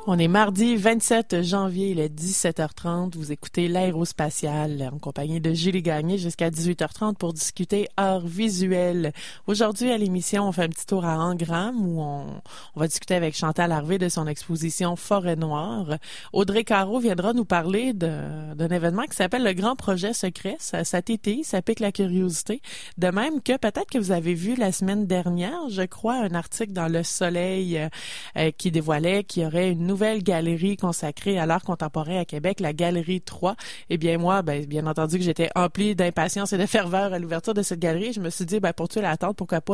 On est mardi 27 janvier, il est 17h30. Vous écoutez l'Aérospatiale en compagnie de Julie Gagné jusqu'à 18h30 pour discuter art visuel. Aujourd'hui, à l'émission, on fait un petit tour à Engram où on va discuter avec Chantal Harvey de son exposition Forêt Noire. Audrey Carreau viendra nous parler d'un événement qui s'appelle le Grand Projet Secret. Ça tétille, ça pique la curiosité. De même que peut-être que vous avez vu la semaine dernière, je crois, un article dans Le Soleil qui dévoilait qu'il y aurait une nouvelle galerie consacrée à l'art contemporain à Québec, la Galerie 3. Eh bien, moi, bien entendu que j'étais emplie d'impatience et de ferveur à l'ouverture de cette galerie. Je me suis dit, pour tuer l'attente, pourquoi pas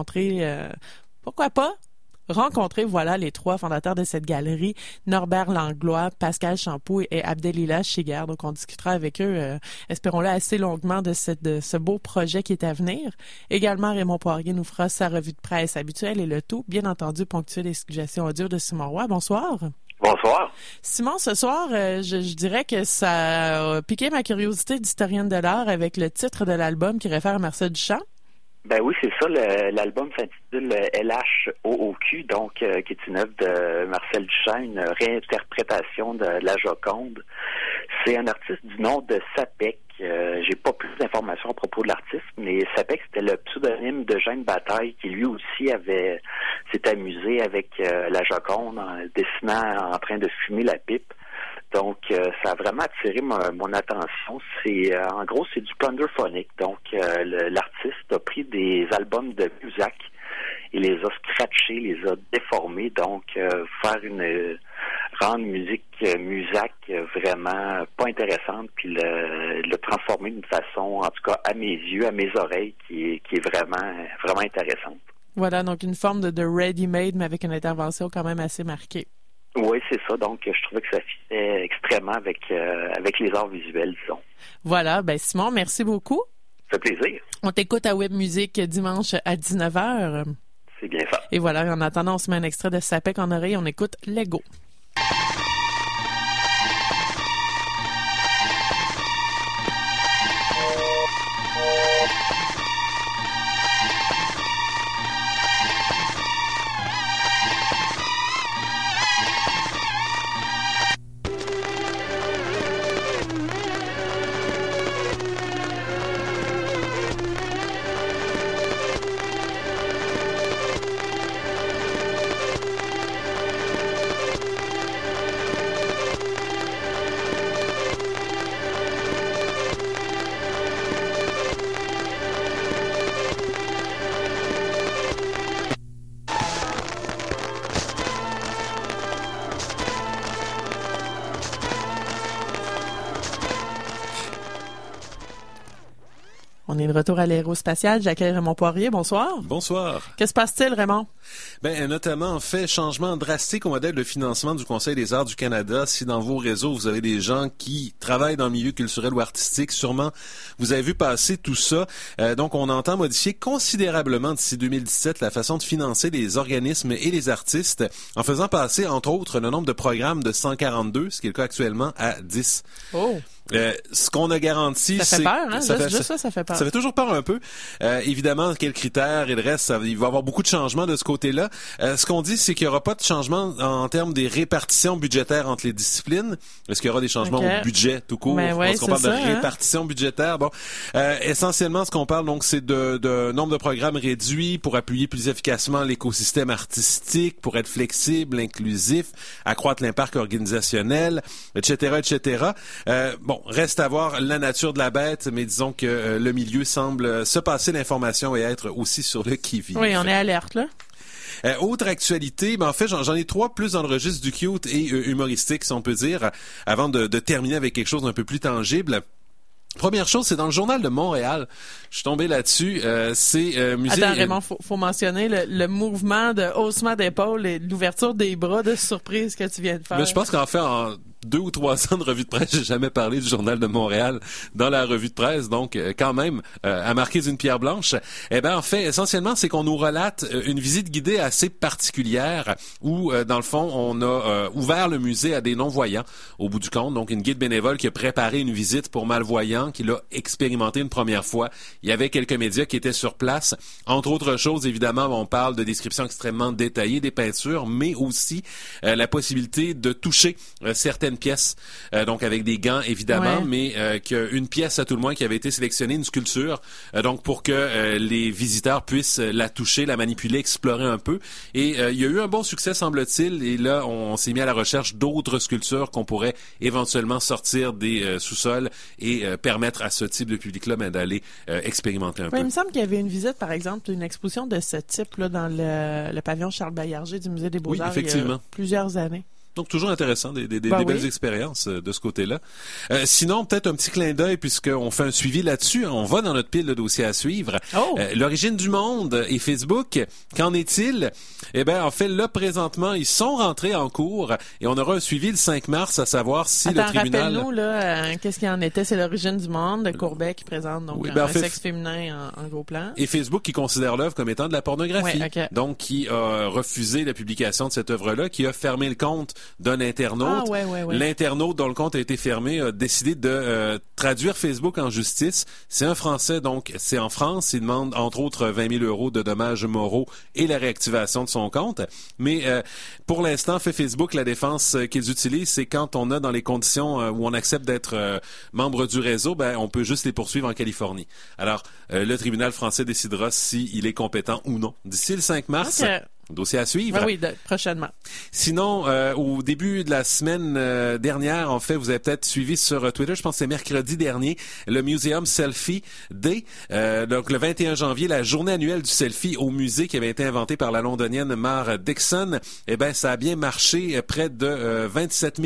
rencontrer, voilà, les trois fondateurs de cette galerie, Norbert Langlois, Pascal Champoux et Abdelila Chigar. Donc, on discutera avec eux, espérons-le, assez longuement de ce beau projet qui est à venir. Également, Raymond Poirier nous fera sa revue de presse habituelle et le tout, bien entendu, ponctué des suggestions audio de Simon Roy. Bonsoir. Bonsoir. Simon, ce soir, je dirais que ça a piqué ma curiosité d'historienne de l'art avec le titre de l'album qui réfère à Marcel Duchamp. Ben oui, c'est ça. L'album s'intitule LHOOQ, donc qui est une œuvre de Marcel Duchamp, une réinterprétation de la Joconde. C'est un artiste du nom de Sapec. J'ai pas plus d'informations à propos de l'artiste, mais Sapec, c'était le pseudonyme de Jeanne Bataille, qui lui aussi s'est amusé avec la Joconde en dessinant en train de fumer la pipe. Donc, ça a vraiment attiré mon attention. En gros, c'est du plunderphonic. Donc, l'artiste a pris des albums de Musac et les a scratchés, les a déformés. Donc, rendre musique Musac vraiment pas intéressante, puis le transformer d'une façon, en tout cas à mes yeux, à mes oreilles, qui est vraiment, vraiment intéressante. Voilà, donc une forme de ready-made, mais avec une intervention quand même assez marquée. Oui, c'est ça. Donc, je trouvais que ça fitait extrêmement avec les arts visuels, disons. Voilà. Simon, merci beaucoup. Ça fait plaisir. On t'écoute à Web Musique dimanche à 19h. C'est bien ça. Et voilà, en attendant, on se met un extrait de Sapec en oreille. On écoute Lego. On est de retour à l'Aérospatiale. J'accueille Raymond Poirier. Bonsoir. Bonsoir. Que se passe-t-il, Raymond? Notamment, en fait, changement drastique au modèle de financement du Conseil des arts du Canada. Si dans vos réseaux, vous avez des gens qui travaillent dans le milieu culturel ou artistique, sûrement, vous avez vu passer tout ça. Donc, on entend modifier considérablement d'ici 2017 la façon de financer les organismes et les artistes en faisant passer, entre autres, le nombre de programmes de 142, ce qui est le cas actuellement, à 10. Oh! Ce qu'on a garanti, ça fait peur, hein? Ça fait peur. Ça fait toujours peur un peu. Évidemment, quels critères et le reste, il va y avoir beaucoup de changements de ce côté-là. Ce qu'on dit, c'est qu'il n'y aura pas de changement en termes des répartitions budgétaires entre les disciplines. Est-ce qu'il y aura des changements au budget tout court? Lorsqu'on parle de répartition budgétaire, essentiellement, ce qu'on parle, donc, c'est de nombre de programmes réduits pour appuyer plus efficacement l'écosystème artistique, pour être flexible, inclusif, accroître l'impact organisationnel, etc., etc. Reste à voir la nature de la bête, mais disons que le milieu semble se passer l'information et être aussi sur le qui-vive. Oui, on est alerte, là. Autre actualité, en fait, j'en ai trois plus dans le registre du cute et humoristique, si on peut dire, avant de terminer avec quelque chose d'un peu plus tangible. Première chose, c'est dans le Journal de Montréal. Je suis tombé là-dessus. C'est musée. Attends, Raymond, faut mentionner le mouvement de haussement d'épaule et l'ouverture des bras de surprise que tu viens de faire. Mais je pense qu'en fait, 2 ou 3 ans de revue de presse, j'ai jamais parlé du Journal de Montréal dans la revue de presse, donc quand même, à marquer d'une pierre blanche. Eh ben en fait, essentiellement, c'est qu'on nous relate une visite guidée assez particulière où, dans le fond, on a ouvert le musée à des non-voyants au bout du compte, donc une guide bénévole qui a préparé une visite pour malvoyants, qui l'a expérimenté une première fois. Il y avait quelques médias qui étaient sur place. Entre autres choses, évidemment, on parle de descriptions extrêmement détaillées des peintures, mais aussi la possibilité de toucher certaines pièces, donc avec des gants évidemment, mais qu'une pièce à tout le moins qui avait été sélectionnée, une sculpture, donc pour que les visiteurs puissent la toucher, la manipuler, explorer un peu. Et il y a eu un bon succès, semble-t-il, et là on s'est mis à la recherche d'autres sculptures qu'on pourrait éventuellement sortir des sous-sols et permettre à ce type de public-là d'aller expérimenter un peu. Il me semble qu'il y avait une visite, par exemple, une exposition de ce type-là dans le pavillon Charles-Baillarger du Musée des Beaux-Arts il y a plusieurs années. Donc, toujours intéressant, des belles expériences de ce côté-là. Sinon, peut-être un petit clin d'œil, puisqu'on fait un suivi là-dessus. On va dans notre pile de dossiers à suivre. L'origine du monde et Facebook, qu'en est-il? Eh bien, en fait, là, présentement, ils sont rentrés en cours et on aura un suivi le 5 mars à savoir si le tribunal... Rappelle-nous, là, qu'est-ce qu'il en était? C'est l'origine du monde de Courbet qui présente donc un sexe féminin en gros plan. Et Facebook qui considère l'œuvre comme étant de la pornographie. Donc, qui a refusé la publication de cette œuvre-là, qui a fermé le compte d'un internaute. L'internaute dont le compte a été fermé a décidé de traduire Facebook en justice. C'est un Français, donc c'est en France. Il demande entre autres 20 000 € de dommages moraux et la réactivation de son compte. Mais pour l'instant, fait Facebook, la défense qu'ils utilisent, c'est quand on a dans les conditions où on accepte d'être membre du réseau, on peut juste les poursuivre en Californie. Alors, le tribunal français décidera s'il est compétent ou non. D'ici le 5 mars... Dossier à suivre. Oui, prochainement. Sinon, au début de la semaine dernière, en fait, vous avez peut-être suivi sur Twitter, je pense que c'est mercredi dernier, le Museum Selfie Day. Donc, le 21 janvier, la journée annuelle du selfie au musée qui avait été inventée par la londonienne Mar Dixon. Eh bien, ça a bien marché. Près de 27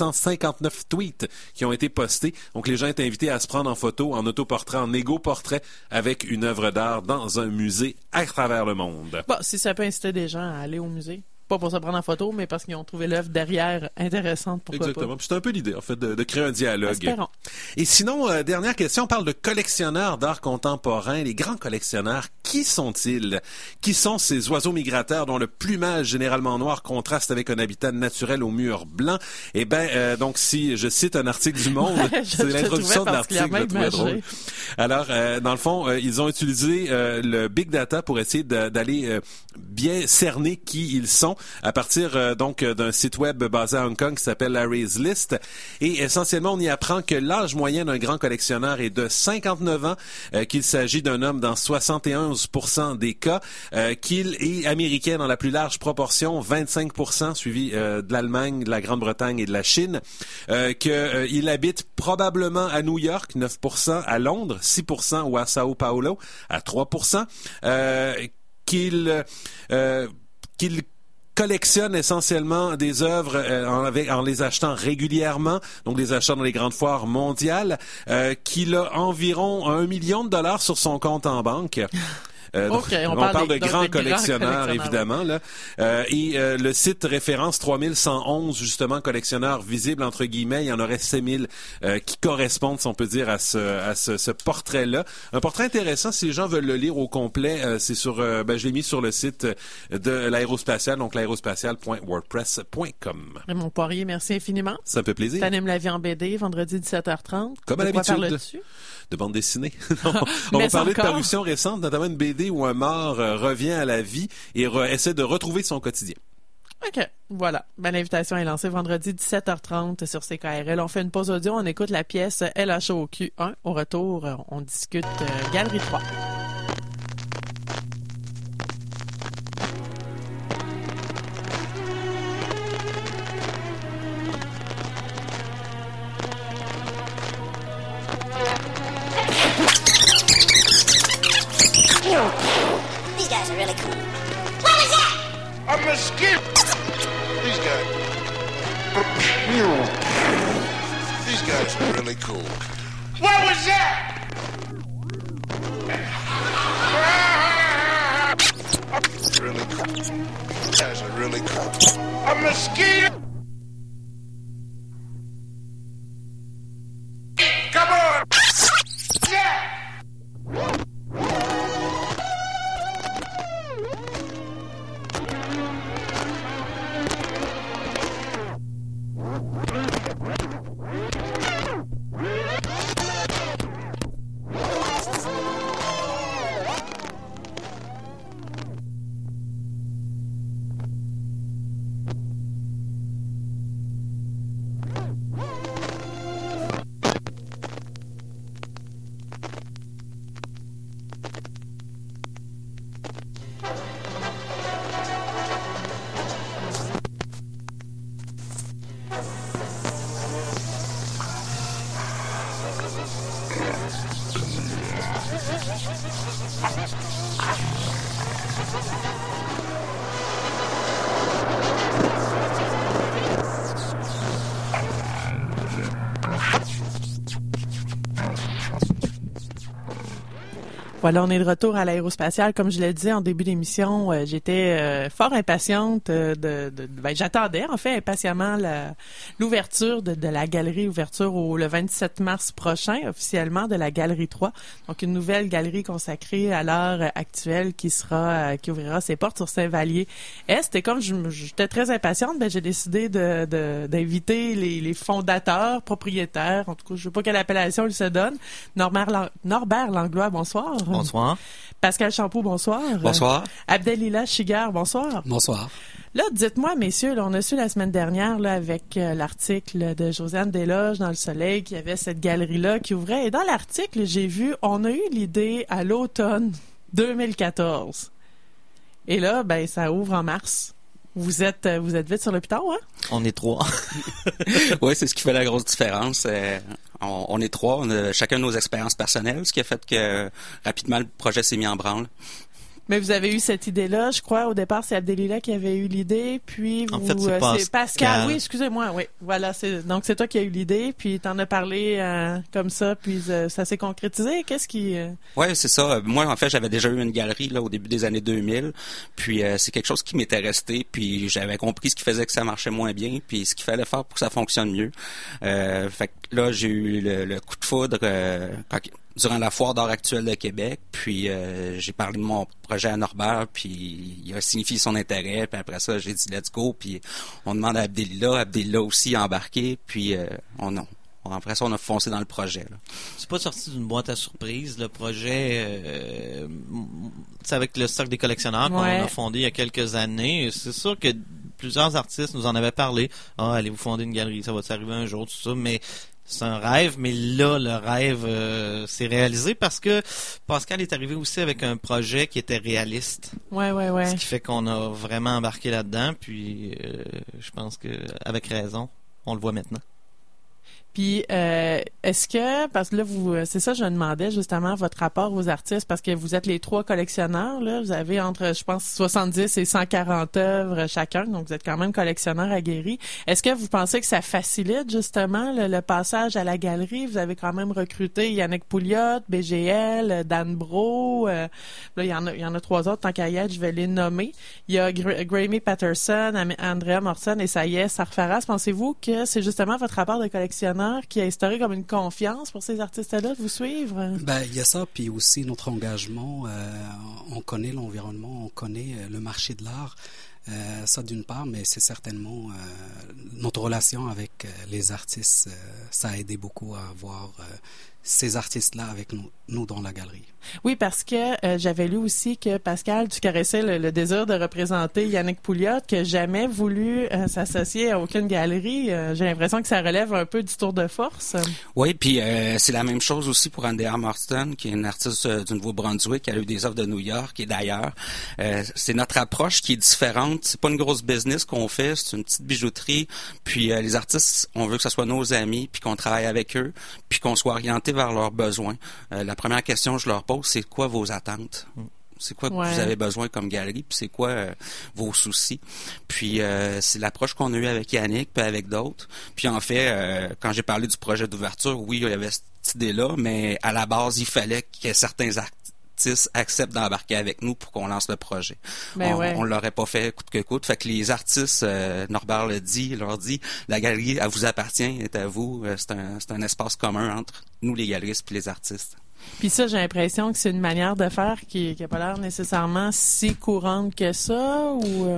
259 tweets qui ont été postés. Donc, les gens étaient invités à se prendre en photo, en autoportrait, en égo-portrait avec une œuvre d'art dans un musée à travers le monde. Bon, si ça peut inciter des gens à aller au musée. Pas pour se prendre en photo, mais parce qu'ils ont trouvé l'œuvre derrière intéressante. Pourquoi Exactement. pas? C'est un peu l'idée, en fait, de créer un dialogue. Espérons. Et sinon, dernière question, on parle de collectionneurs d'art contemporain. Les grands collectionneurs, qui sont-ils? Qui sont ces oiseaux migrateurs dont le plumage généralement noir contraste avec un habitat naturel aux murs blancs? Eh bien, donc, si je cite un article du Monde, c'est l'introduction de l'article, je trouvais drôle. Alors, dans le fond, ils ont utilisé le Big Data pour essayer d'aller bien cerner qui ils sont à partir donc d'un site web basé à Hong Kong qui s'appelle Larry's List. Et essentiellement, on y apprend que l'âge moyen d'un grand collectionneur est de 59 ans, qu'il s'agit d'un homme dans 71% des cas, qu'il est américain dans la plus large proportion, 25%, suivi de l'Allemagne, de la Grande-Bretagne et de la Chine, qu'il habite probablement à New York, 9%, à Londres, 6%, ou à Sao Paulo, à 3%, qu'il collectionne essentiellement des œuvres en les achetant régulièrement, donc des achats dans les grandes foires mondiales, qu'il a environ $1 million sur son compte en banque. On parle de grands collectionneurs, évidemment. Là. Et le site référence 3111, justement, collectionneurs visibles, entre guillemets. Il y en aurait 6000 qui correspondent, si on peut dire, à ce portrait-là. Un portrait intéressant, si les gens veulent le lire au complet, c'est sur... je l'ai mis sur le site de l'Aérospatiale, donc l'aérospatiale.wordpress.com. Raymond Poirier, merci infiniment. Ça me fait plaisir. T'animes La vie en BD, vendredi 17h30. Comme à l'habitude. De bande dessinée. On va parler de parutions récentes, notamment une BD où un mort revient à la vie et essaie de retrouver son quotidien. OK, voilà. L'invitation est lancée vendredi 17h30 sur CKRL. On fait une pause audio, on écoute la pièce LHOQ 1. Au retour, on discute Galerie 3. These guys are really cool. What was that? A mosquito. These guys are really cool. What was that? Really cool. These guys are really cool. A mosquito. Voilà, on est de retour à l'aérospatiale. Comme je l'ai dit en début d'émission, j'étais fort impatiente j'attendais en fait impatiemment l'ouverture de la galerie, ouverture le 27 mars prochain officiellement de la Galerie 3. Donc une nouvelle galerie consacrée à l'art actuel qui ouvrira ses portes sur Saint-Vallier-Est. Et comme j'étais très impatiente, j'ai décidé d'inviter les fondateurs, propriétaires, en tout cas je sais pas quelle appellation ils se donnent. Norbert Langlois, bonsoir. Bonsoir. Pascal Champoux, bonsoir. Bonsoir. Abdelila Chigar, bonsoir. Bonsoir. Là, dites-moi, messieurs, on a su la semaine dernière là, avec l'article de Josiane Desloges dans Le Soleil qu'il y avait cette galerie-là qui ouvrait. Et dans l'article, j'ai vu, on a eu l'idée à l'automne 2014. Et là, ça ouvre en mars. Vous êtes vite sur le piton, hein? On est 3. Oui, c'est ce qui fait la grosse différence. On est 3, on a chacun nos expériences personnelles, ce qui a fait que rapidement le projet s'est mis en branle. Mais vous avez eu cette idée-là, je crois. Au départ, c'est Abdelila qui avait eu l'idée, puis en fait, c'est Pascal. Oui, excusez-moi. Oui, voilà. Donc c'est toi qui as eu l'idée, puis t'en as parlé comme ça, puis ça s'est concrétisé. Qu'est-ce qui Oui, c'est ça. Moi, en fait, j'avais déjà eu une galerie là au début des années 2000, puis c'est quelque chose qui m'était resté, puis j'avais compris ce qui faisait que ça marchait moins bien, puis ce qu'il fallait faire pour que ça fonctionne mieux. Fait que là, j'ai eu le coup de foudre durant la foire d'art actuelle de Québec, puis j'ai parlé de mon projet à Norbert, puis il a signifié son intérêt, puis après ça, j'ai dit let's go, puis on demande à Abdelila aussi a embarqué, puis après ça, on a foncé dans le projet. Là. C'est pas sorti d'une boîte à surprise, le projet, c'est avec le Cercle des collectionneurs qu'on a fondé il y a quelques années. C'est sûr que plusieurs artistes nous en avaient parlé. Ah, allez-vous fonder une galerie, ça va arriver un jour, tout ça, mais c'est un rêve, mais là, le rêve s'est réalisé parce que Pascal est arrivé aussi avec un projet qui était réaliste. Ouais. Ce qui fait qu'on a vraiment embarqué là-dedans, puis je pense que avec raison, on le voit maintenant. Puis, est-ce que, parce que là, c'est ça, je me demandais justement votre rapport aux artistes, parce que vous êtes les 3 collectionneurs, là, vous avez entre, je pense, 70 et 140 œuvres chacun, donc vous êtes quand même collectionneurs aguerris. Est-ce que vous pensez que ça facilite justement le passage à la galerie? Vous avez quand même recruté Yannick Pouliot, BGL, Dan Bro, là, il y en a 3 autres, tant qu'à y être, je vais les nommer. Il y a Grammy Patterson, Andrea Morrison et Sayed Sarfaraz. Pensez-vous que c'est justement votre rapport de collectionneur qui a instauré comme une confiance pour ces artistes-là de vous suivre? Il y a ça, puis aussi notre engagement. On connaît l'environnement, on connaît le marché de l'art. Ça d'une part, mais c'est certainement notre relation avec les artistes. Ça a aidé beaucoup à avoir ces artistes-là avec nous dans la galerie. Oui, parce que j'avais lu aussi que Pascal, tu caressais le désir de représenter Yannick Pouliot, qui n'a jamais voulu s'associer à aucune galerie. J'ai l'impression que ça relève un peu du tour de force. Oui, puis c'est la même chose aussi pour Andrea Morrison, qui est une artiste du Nouveau-Brunswick, qui a eu des œuvres de New York et d'ailleurs. C'est notre approche qui est différente. C'est pas une grosse business qu'on fait, c'est une petite bijouterie. Puis les artistes, on veut que ce soit nos amis, puis qu'on travaille avec eux, puis qu'on soit orienté vers leurs besoins. La première question que je leur pose, c'est quoi vos attentes? C'est quoi que vous avez besoin comme galerie? Puis c'est quoi vos soucis? Puis c'est l'approche qu'on a eue avec Yannick, puis avec d'autres. Puis en fait, quand j'ai parlé du projet d'ouverture, oui, il y avait cette idée-là, mais à la base, il fallait que certains artistes acceptent d'embarquer avec nous pour qu'on lance le projet. On l'aurait pas fait coûte que coûte. Fait que les artistes, Norbert leur dit, la galerie, elle vous appartient, est à vous. C'est un espace commun entre nous, les galeristes, puis les artistes. Puis ça, j'ai l'impression que c'est une manière de faire qui n'a pas l'air nécessairement si courante que ça, ou...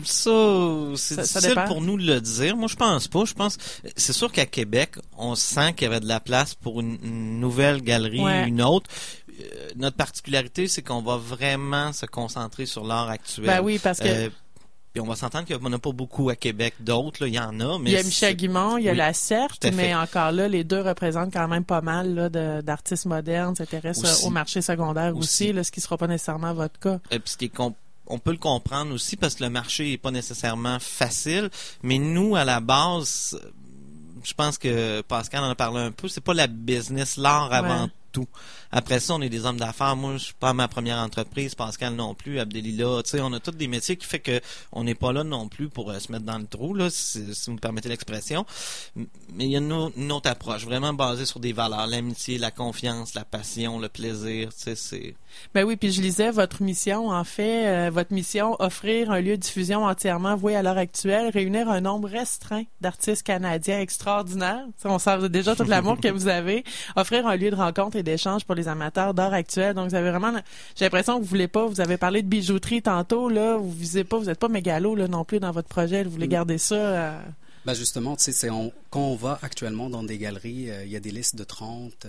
Ça, c'est difficile pour nous de le dire. Moi, je pense pas. C'est sûr qu'à Québec, on sent qu'il y avait de la place pour une nouvelle galerie, une autre. Notre particularité, c'est qu'on va vraiment se concentrer sur l'art actuel. Ben oui, parce que... Puis on va s'entendre qu'il n'y en a pas beaucoup à Québec. D'autres, il y en a. Mais il y a Michel Guimond, il y a la Certe, mais encore là, les deux représentent quand même pas mal là, d'artistes modernes, s'intéressent au marché secondaire aussi, là, ce qui ne sera pas nécessairement votre cas. Et puis on peut le comprendre aussi parce que le marché n'est pas nécessairement facile, mais nous, à la base... Je pense que Pascal en a parlé un peu. C'est pas la business, l'art avant tout. Après ça, on est des hommes d'affaires. Moi, je suis pas ma première entreprise, Pascal non plus, Abdelila. Tu sais, on a tous des métiers qui fait que on n'est pas là non plus pour se mettre dans le trou, là, si vous me permettez l'expression. Mais il y a une autre approche, vraiment basée sur des valeurs, l'amitié, la confiance, la passion, le plaisir. Tu sais, c'est... Ben oui, puis je lisais votre mission, en fait, votre mission, offrir un lieu de diffusion entièrement voué à l'heure actuelle, réunir un nombre restreint d'artistes canadiens extraordinaires. Ça, on sait déjà tout l'amour que vous avez. Offrir un lieu de rencontre et d'échange pour les amateurs d'art actuel. Donc, vous avez vraiment, j'ai l'impression que vous voulez pas, vous avez parlé de bijouterie tantôt, là, vous visez pas, vous êtes pas mégalo, là, non plus dans votre projet, vous voulez garder ça. Ben justement, tu sais, quand on va actuellement dans des galeries, il y a des listes de 30,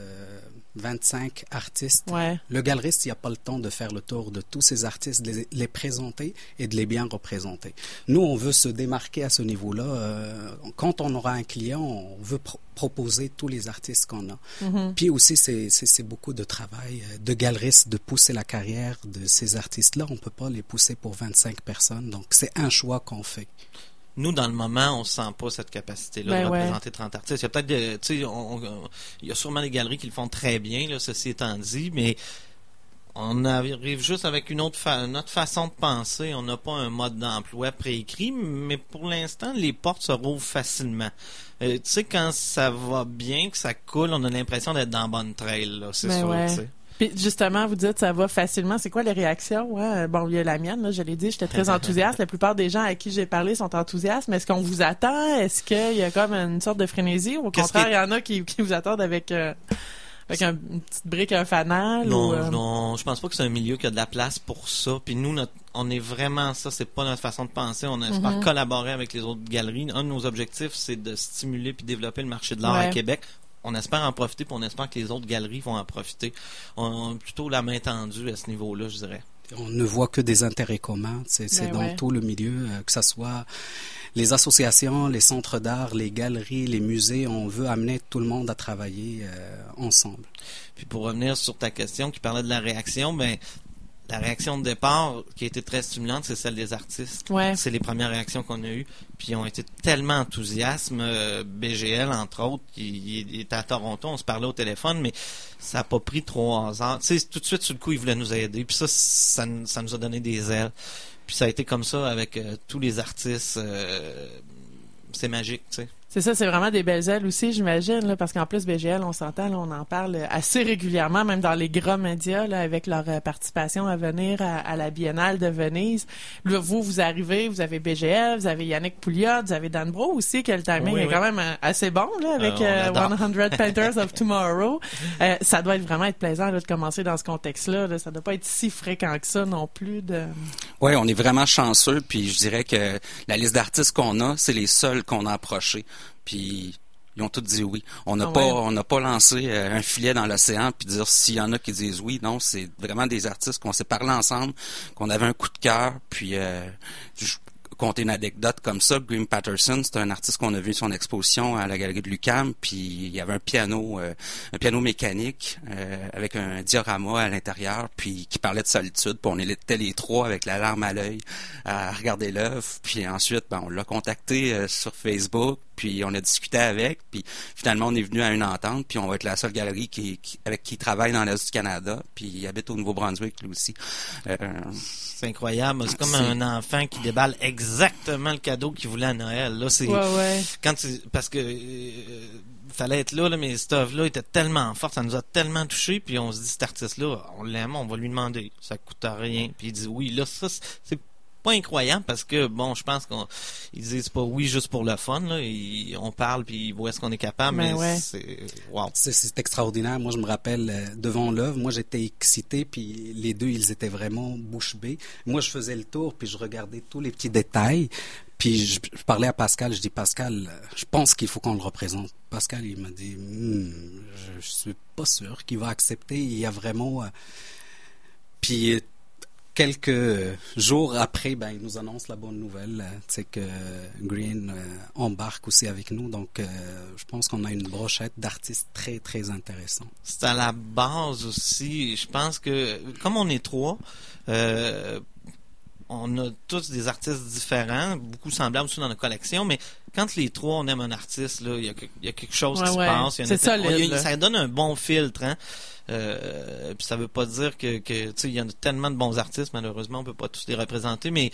25 artistes. Ouais. Le galeriste, il n'a pas le temps de faire le tour de tous ces artistes, de les présenter et de les bien représenter. Nous, on veut se démarquer à ce niveau-là. Quand on aura un client, on veut proposer tous les artistes qu'on a. Mm-hmm. Puis aussi, c'est beaucoup de travail de galeriste de pousser la carrière de ces artistes-là. On ne peut pas les pousser pour 25 personnes. Donc, c'est un choix qu'on fait. Nous, dans le moment, on sent pas cette capacité-là de représenter 30 artistes. Il y a peut-être, tu sais, il y a sûrement des galeries qui le font très bien, là, ceci étant dit, mais on arrive juste avec notre façon de penser. On n'a pas un mode d'emploi préécrit, mais pour l'instant, les portes se rouvrent facilement. Tu sais, quand ça va bien, que ça coule, on a l'impression d'être dans la bonne trail, là, c'est sûr, tu sais. Puis justement, vous dites ça va facilement. C'est quoi les réactions? Ouais, bon, il y a la mienne, là, je l'ai dit, j'étais très enthousiaste. La plupart des gens à qui j'ai parlé sont enthousiastes. Mais est-ce qu'on vous attend? Est-ce qu'il y a comme une sorte de frénésie? Ou au contraire, il y en a qui vous attendent avec une petite brique, un fanal? Non, je pense pas que c'est un milieu qui a de la place pour ça. Puis nous, on est vraiment ça, c'est pas notre façon de penser. On espère collaborer avec les autres galeries. Un de nos objectifs, c'est de stimuler puis développer le marché de l'art à Québec. On espère en profiter, puis on espère que les autres galeries vont en profiter. On a plutôt la main tendue à ce niveau-là, je dirais. On ne voit que des intérêts communs. C'est dans tout le milieu, que ce soit les associations, les centres d'art, les galeries, les musées. On veut amener tout le monde à travailler ensemble. Puis pour revenir sur ta question qui parlait de la réaction, la réaction de départ qui a été très stimulante, c'est celle des artistes. Ouais. C'est les premières réactions qu'on a eues. Puis ils ont été tellement enthousiastes. BGL, entre autres, il était à Toronto, on se parlait au téléphone, mais ça n'a pas pris 3 ans. Tu sais, tout de suite, sur le coup, ils voulaient nous aider. Puis ça nous a donné des ailes. Puis ça a été comme ça avec tous les artistes. C'est magique, tu sais. C'est ça, c'est vraiment des belles ailes aussi, j'imagine, là, parce qu'en plus, BGL, on s'entend, là, on en parle assez régulièrement, même dans les grands médias, là, avec leur participation à venir à la Biennale de Venise. Là, vous arrivez, vous avez BGL, vous avez Yannick Pouliot, vous avez Dan Bro aussi, que le timing est quand même assez bon, là, avec 100 Painters of Tomorrow. Ça doit vraiment être plaisant, là, de commencer dans ce contexte-là, là. Ça doit pas être si fréquent que ça non plus. Oui, on est vraiment chanceux, puis je dirais que la liste d'artistes qu'on a, c'est les seuls qu'on a approchés. Puis ils ont tous dit oui. On n'a pas lancé un filet dans l'océan puis dire s'il y en a qui disent oui. Non, c'est vraiment des artistes qu'on s'est parlé ensemble, qu'on avait un coup de cœur. Puis je compter une anecdote comme ça. Graham Patterson, c'est un artiste qu'on a vu son exposition à la galerie de l'UQAM. Puis il y avait un piano mécanique avec un diorama à l'intérieur, puis qui parlait de solitude. Puis on était les trois avec la larme à l'œil à regarder l'œuvre. Puis ensuite, on l'a contacté sur Facebook. Puis on a discuté avec, puis finalement on est venu à une entente, puis on va être la seule galerie avec qui il travaille dans l'Est du Canada, puis il habite au Nouveau-Brunswick lui aussi. C'est incroyable, c'est comme un enfant qui déballe exactement le cadeau qu'il voulait à Noël. Là, c'est parce que fallait être là, mais cette œuvre-là était tellement forte, ça nous a tellement touché, puis on se dit cet artiste-là, on l'aime, on va lui demander, ça coûte rien, puis il dit oui. Là, ça c'est pas incroyable parce que je pense qu'ils disent pas oui juste pour le fun, là. On parle puis ils voient ce qu'on est capable, mais c'est wow. C'est extraordinaire. Moi je me rappelle devant l'œuvre, moi j'étais excité puis les deux ils étaient vraiment bouche bée. Moi je faisais le tour puis je regardais tous les petits détails. Puis je parlais à Pascal, je dis Pascal, je pense qu'il faut qu'on le représente. Pascal il m'a dit je suis pas sûr qu'il va accepter. Il y a vraiment puis quelques jours après, il nous annonce la bonne nouvelle, c'est que Green embarque aussi avec nous. Donc, je pense qu'on a une brochette d'artistes très, très intéressants. C'est à la base aussi. Je pense que, comme on est trois, on a tous des artistes différents, beaucoup semblables aussi dans nos collections, mais quand les trois on aime un artiste, là, il y a quelque chose qui se passe. C'est solide. Ça donne un bon filtre, hein. Puis ça veut pas dire que tu sais, il y en a tellement de bons artistes, malheureusement, on peut pas tous les représenter, mais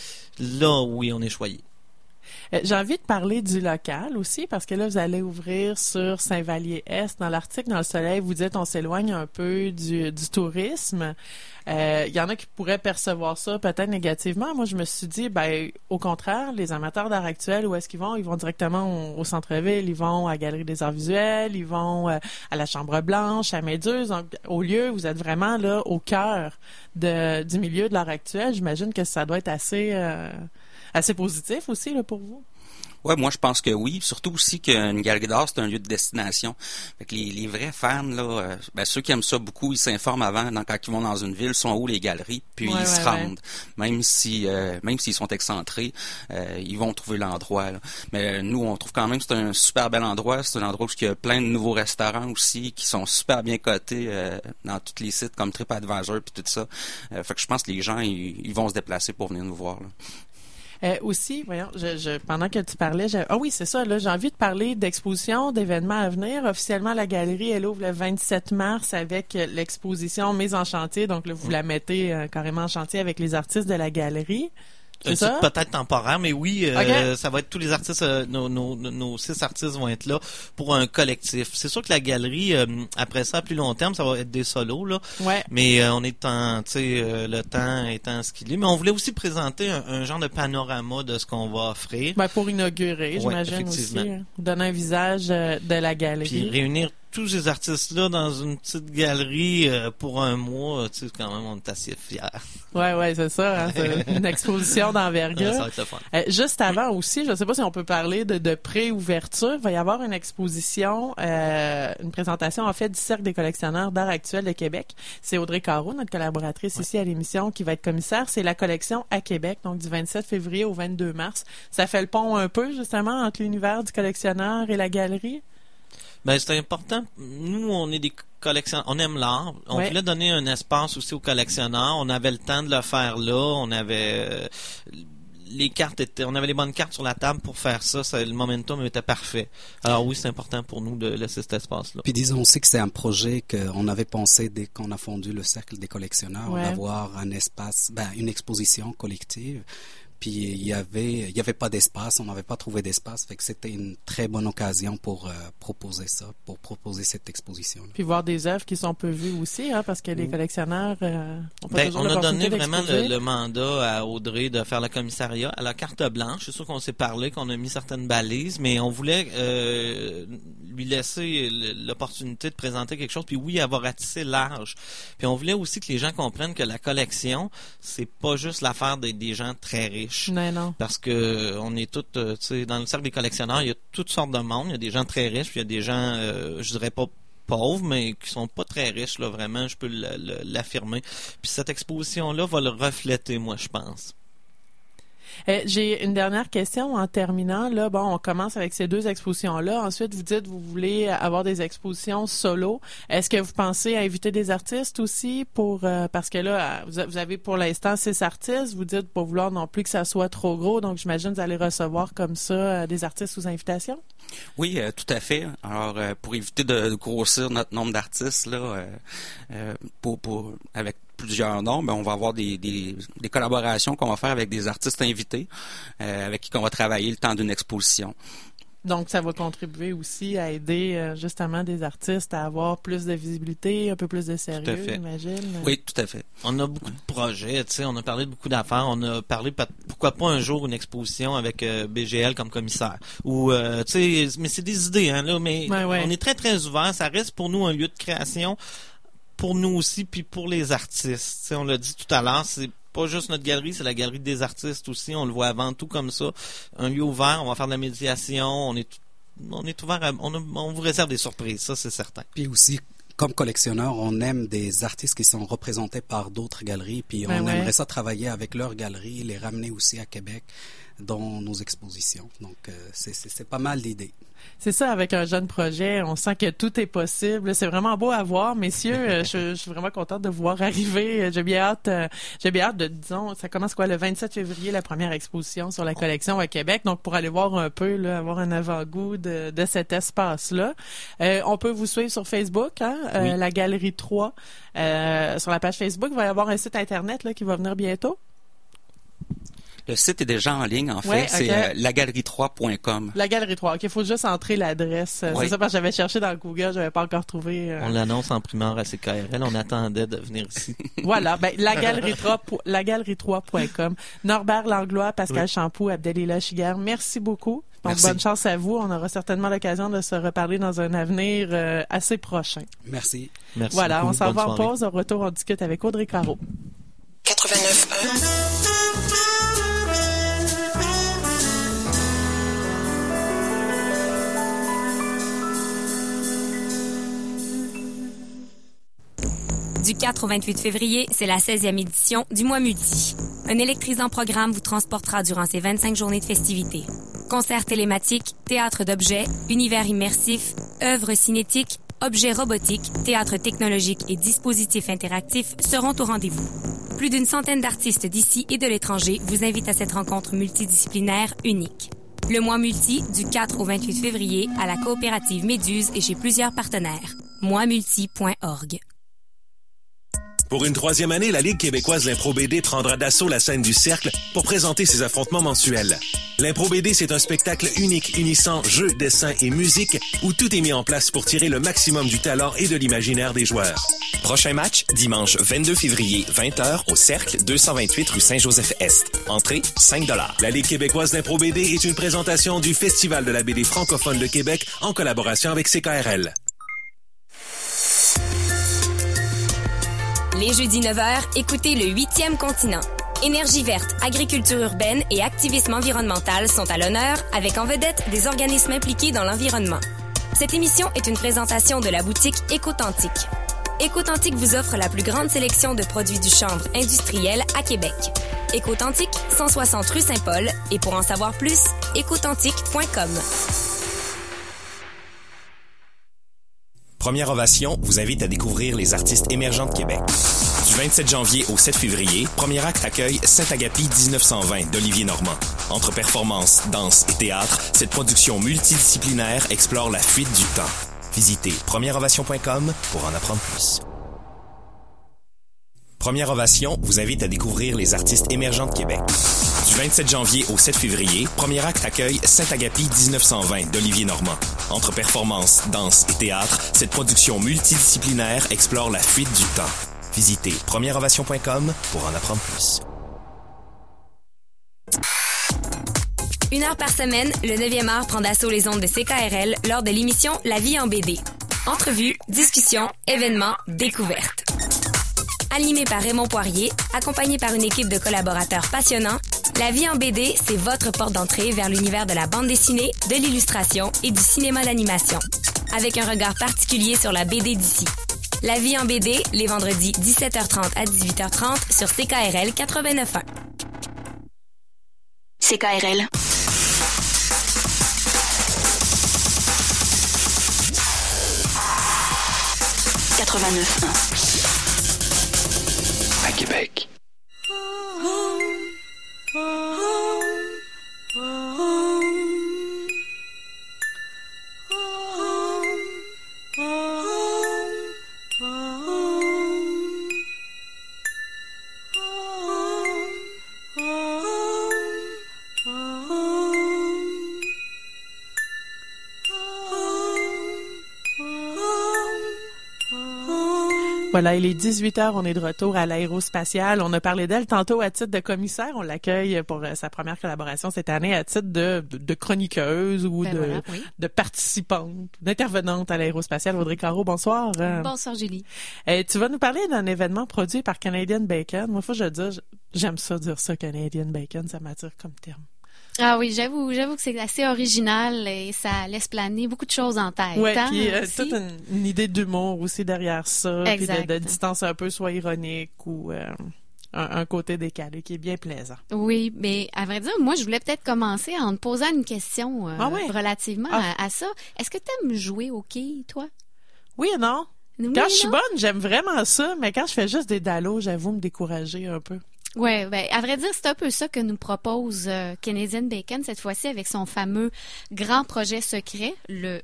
là, oui, on est choyé. J'ai envie de parler du local aussi, parce que là, vous allez ouvrir sur Saint-Vallier-Est. Dans l'article Dans le Soleil, vous dites on s'éloigne un peu du tourisme. Il y en a qui pourraient percevoir ça peut-être négativement. Moi, je me suis dit, au contraire, les amateurs d'art actuel, où est-ce qu'ils vont? Ils vont directement au centre-ville, ils vont à la Galerie des Arts Visuels, ils vont à la Chambre Blanche, à Méduse. Donc, au lieu, vous êtes vraiment là au cœur du milieu de l'art actuel. J'imagine que ça doit être assez positif aussi là, pour vous. Ouais, moi je pense que oui, surtout aussi qu'une galerie d'art c'est un lieu de destination. Fait que les vrais fans là, ceux qui aiment ça beaucoup, ils s'informent avant quand ils vont dans une ville, sont où les galeries, puis ils se rendent. Même s'ils sont excentrés, ils vont trouver l'endroit. Là. Mais nous on trouve quand même que c'est un super bel endroit, c'est un endroit où il y a plein de nouveaux restaurants aussi qui sont super bien cotés dans tous les sites comme TripAdvisor puis tout ça. Fait que je pense que les gens ils vont se déplacer pour venir nous voir là. Aussi, voyons, pendant que tu parlais, oui, c'est ça, là, j'ai envie de parler d'expositions, d'événements à venir. Officiellement, la galerie, elle ouvre le 27 mars avec l'exposition Mise en chantier. Donc, là, vous la mettez carrément en chantier avec les artistes de la galerie. C'est ça? Peut-être temporaire, mais oui, ça va être tous les artistes, nos 6 artistes vont être là pour un collectif. C'est sûr que la galerie, après ça, à plus long terme, ça va être des solos, là. Ouais. Mais on est le temps étant ce qu'il est. Mais on voulait aussi présenter un genre de panorama de ce qu'on va offrir. Pour inaugurer, j'imagine aussi. Donner un visage de la galerie. Puis réunir tous ces artistes-là dans une petite galerie pour un mois, tu sais, quand même, on est assez fiers. Ouais, c'est ça. Hein, c'est une exposition d'envergure. Ça va être le fun. Juste avant aussi, je ne sais pas si on peut parler de pré-ouverture. Il va y avoir une exposition, une présentation en fait du Cercle des collectionneurs d'art actuel de Québec. C'est Audrey Carreau, notre collaboratrice ici à l'émission, qui va être commissaire. C'est la collection à Québec, donc du 27 février au 22 mars. Ça fait le pont un peu, justement, entre l'univers du collectionneur et la galerie. C'est important. Nous, on est des collectionneurs. On aime l'art. On voulait donner un espace aussi aux collectionneurs. On avait le temps de le faire là. On avait on avait les bonnes cartes sur la table pour faire ça. Le momentum était parfait. Alors oui, c'est important pour nous de laisser cet espace-là. Puis disons aussi que c'est un projet qu'on avait pensé dès qu'on a fondu le Cercle des collectionneurs, d'avoir un espace, une exposition collective. Puis il y avait pas d'espace, on n'avait pas trouvé d'espace, fait que c'était une très bonne occasion pour proposer cette exposition. Puis voir des œuvres qui sont peu vues aussi, hein, parce que les collectionneurs ont pas toujours on a donné d'exposer. vraiment le mandat à Audrey de faire le commissariat à la carte blanche. C'est sûr qu'on s'est parlé, qu'on a mis certaines balises, mais on voulait lui laisser l'opportunité de présenter quelque chose, puis oui, avoir ratissé large. Puis on voulait aussi que les gens comprennent que la collection, c'est pas juste l'affaire des gens très riches. Non. Parce que on est tous, tu sais, dans le cercle des collectionneurs, il y a toutes sortes de monde. Il y a des gens très riches, puis il y a des gens, je dirais pas pauvres, mais qui sont pas très riches, là, vraiment, je peux l'affirmer. Puis cette exposition-là va le refléter, moi, je pense. J'ai une dernière question en terminant. Là, on commence avec ces 2 expositions-là. Ensuite, vous dites que vous voulez avoir des expositions solo. Est-ce que vous pensez à inviter des artistes aussi parce que là, vous avez pour l'instant 6 artistes. Vous dites pas vouloir non plus que ça soit trop gros. Donc, j'imagine que vous allez recevoir comme ça des artistes sous invitation? Oui, tout à fait. Alors, pour éviter de grossir notre nombre d'artistes, là, avec plusieurs noms, on va avoir des collaborations qu'on va faire avec des artistes invités, avec qui on va travailler le temps d'une exposition. Donc, ça va contribuer aussi à aider justement des artistes à avoir plus de visibilité, un peu plus de sérieux, j'imagine. Oui, tout à fait. On a beaucoup de projets, tu sais, on a parlé de beaucoup d'affaires. On a parlé, pourquoi pas un jour une exposition avec BGL comme commissaire. Ou, tu sais, mais c'est des idées, hein, là, mais on est très, très ouvert. Ça reste pour nous un lieu de création, pour nous aussi, puis pour les artistes. Tu sais, on l'a dit tout à l'heure, c'est pas juste notre galerie, c'est la galerie des artistes aussi. On le voit avant tout comme ça. Un lieu ouvert, on va faire de la médiation. On est ouvert on vous réserve des surprises, ça c'est certain. Puis aussi, comme collectionneur, on aime des artistes qui sont représentés par d'autres galeries. Puis on aimerait ça travailler avec leurs galeries, les ramener aussi à Québec. dans nos expositions. Donc, c'est pas mal d'idées. C'est ça, avec un jeune projet, on sent que tout est possible. C'est vraiment beau à voir, messieurs. Je suis vraiment contente de vous voir arriver. J'ai bien hâte de, disons, ça commence quoi, le 27 février, la première exposition sur la collection à Québec. Donc, pour aller voir un peu, là, avoir un avant-goût de cet espace-là. On peut vous suivre sur Facebook, hein, oui. La Galerie 3. Sur la page Facebook, il va y avoir un site Internet là, qui va venir bientôt. Le site est déjà en ligne, en fait. Ouais, C'est okay. lagalerie3.com. La Galerie 3. OK, il faut juste entrer l'adresse. Oui. C'est ça, parce que j'avais cherché dans Google, j'avais pas encore trouvé. On l'annonce en primeur à CKRL. On attendait de venir ici. Voilà, lagalerie3.com. Norbert Langlois, Pascal Champoux, Abdelila Chigar, merci beaucoup. Donc, bonne chance à vous. On aura certainement l'occasion de se reparler dans un avenir assez prochain. Merci. Merci voilà, beaucoup. On s'en va en soirée. pause. Au retour, on discute avec Audrey Caro. 89.1 Du 4 au 28 février, c'est la 16e édition du Mois Multi. Un électrisant programme vous transportera durant ces 25 journées de festivités. Concerts télématiques, théâtre d'objets, univers immersif, œuvres cinétiques, objets robotiques, théâtre technologique et dispositifs interactifs seront au rendez-vous. Plus d'une centaine d'artistes d'ici et de l'étranger vous invitent à cette rencontre multidisciplinaire unique. Le Mois Multi, du 4 au 28 février, à la coopérative Méduse et chez plusieurs partenaires. moismulti.org. Pour une 3e année, la Ligue québécoise L'Impro BD prendra d'assaut la scène du Cercle pour présenter ses affrontements mensuels. L'Impro BD, c'est un spectacle unique unissant jeux, dessins et musique où tout est mis en place pour tirer le maximum du talent et de l'imaginaire des joueurs. Prochain match, dimanche 22 février, 20h, au Cercle, 228 rue Saint-Joseph-Est. Entrée, 5 $. La Ligue québécoise L'Impro BD est une présentation du Festival de la BD francophone de Québec en collaboration avec CKRL. Les jeudis 9h, écoutez le 8e continent. Énergie verte, agriculture urbaine et activisme environnemental sont à l'honneur avec en vedette des organismes impliqués dans l'environnement. Cette émission est une présentation de la boutique Écotantique. Écotantique vous offre la plus grande sélection de produits du chanvre industriel à Québec. Écotantique, 160 rue Saint-Paul, et pour en savoir plus, écotantique.com. Première Ovation vous invite à découvrir les artistes émergents de Québec. Du 27 janvier au 7 février, Premier Acte accueille Saint-Agapi 1920 d'Olivier Normand. Entre performances, danse et théâtre, cette production multidisciplinaire explore la fuite du temps. Visitez premièreovation.com pour en apprendre plus. Première Ovation vous invite à découvrir les artistes émergents de Québec. Du 27 janvier au 7 février, Premier Acte accueille Saint-Agapi 1920 d'Olivier Normand. Entre performances, danse et théâtre, cette production multidisciplinaire explore la fuite du temps. Visitez premièreovation.com pour en apprendre plus. 1 heure par semaine, le 9e art prend d'assaut les ondes de CKRL lors de l'émission La vie en BD. Entrevues, discussions, événements, découvertes. Animé par Raymond Poirier, accompagné par une équipe de collaborateurs passionnants, La vie en BD, c'est votre porte d'entrée vers l'univers de la bande dessinée, de l'illustration et du cinéma d'animation. Avec un regard particulier sur la BD d'ici. La vie en BD, les vendredis 17h30 à 18h30 sur CKRL 89.1. CKRL. À Québec. Voilà, il est 18h, on est de retour à l'aérospatiale. On a parlé d'elle tantôt à titre de commissaire. On l'accueille pour sa première collaboration cette année à titre de chroniqueuse ou de participante, d'intervenante à l'aérospatiale. Audrey Caro, bonsoir. Bonsoir, Julie. Tu vas nous parler d'un événement produit par Canadian Bacon. Moi, faut que je dise, j'aime ça dire ça, Canadian Bacon, ça m'attire comme terme. Ah oui, j'avoue que c'est assez original et ça laisse planer beaucoup de choses en tête. Oui, puis toute une idée d'humour aussi derrière ça, puis de distance un peu soit ironique ou un côté décalé qui est bien plaisant. Oui, mais à vrai dire, moi, je voulais peut-être commencer en te posant une question relativement à ça. Est-ce que tu aimes jouer au quai, toi? Oui et non. Oui, quand je suis bonne, j'aime vraiment ça, mais quand je fais juste des dallos, j'avoue me décourager un peu. Ouais, ben à vrai dire, c'est un peu ça que nous propose Canadian Bacon cette fois-ci avec son fameux grand projet secret, le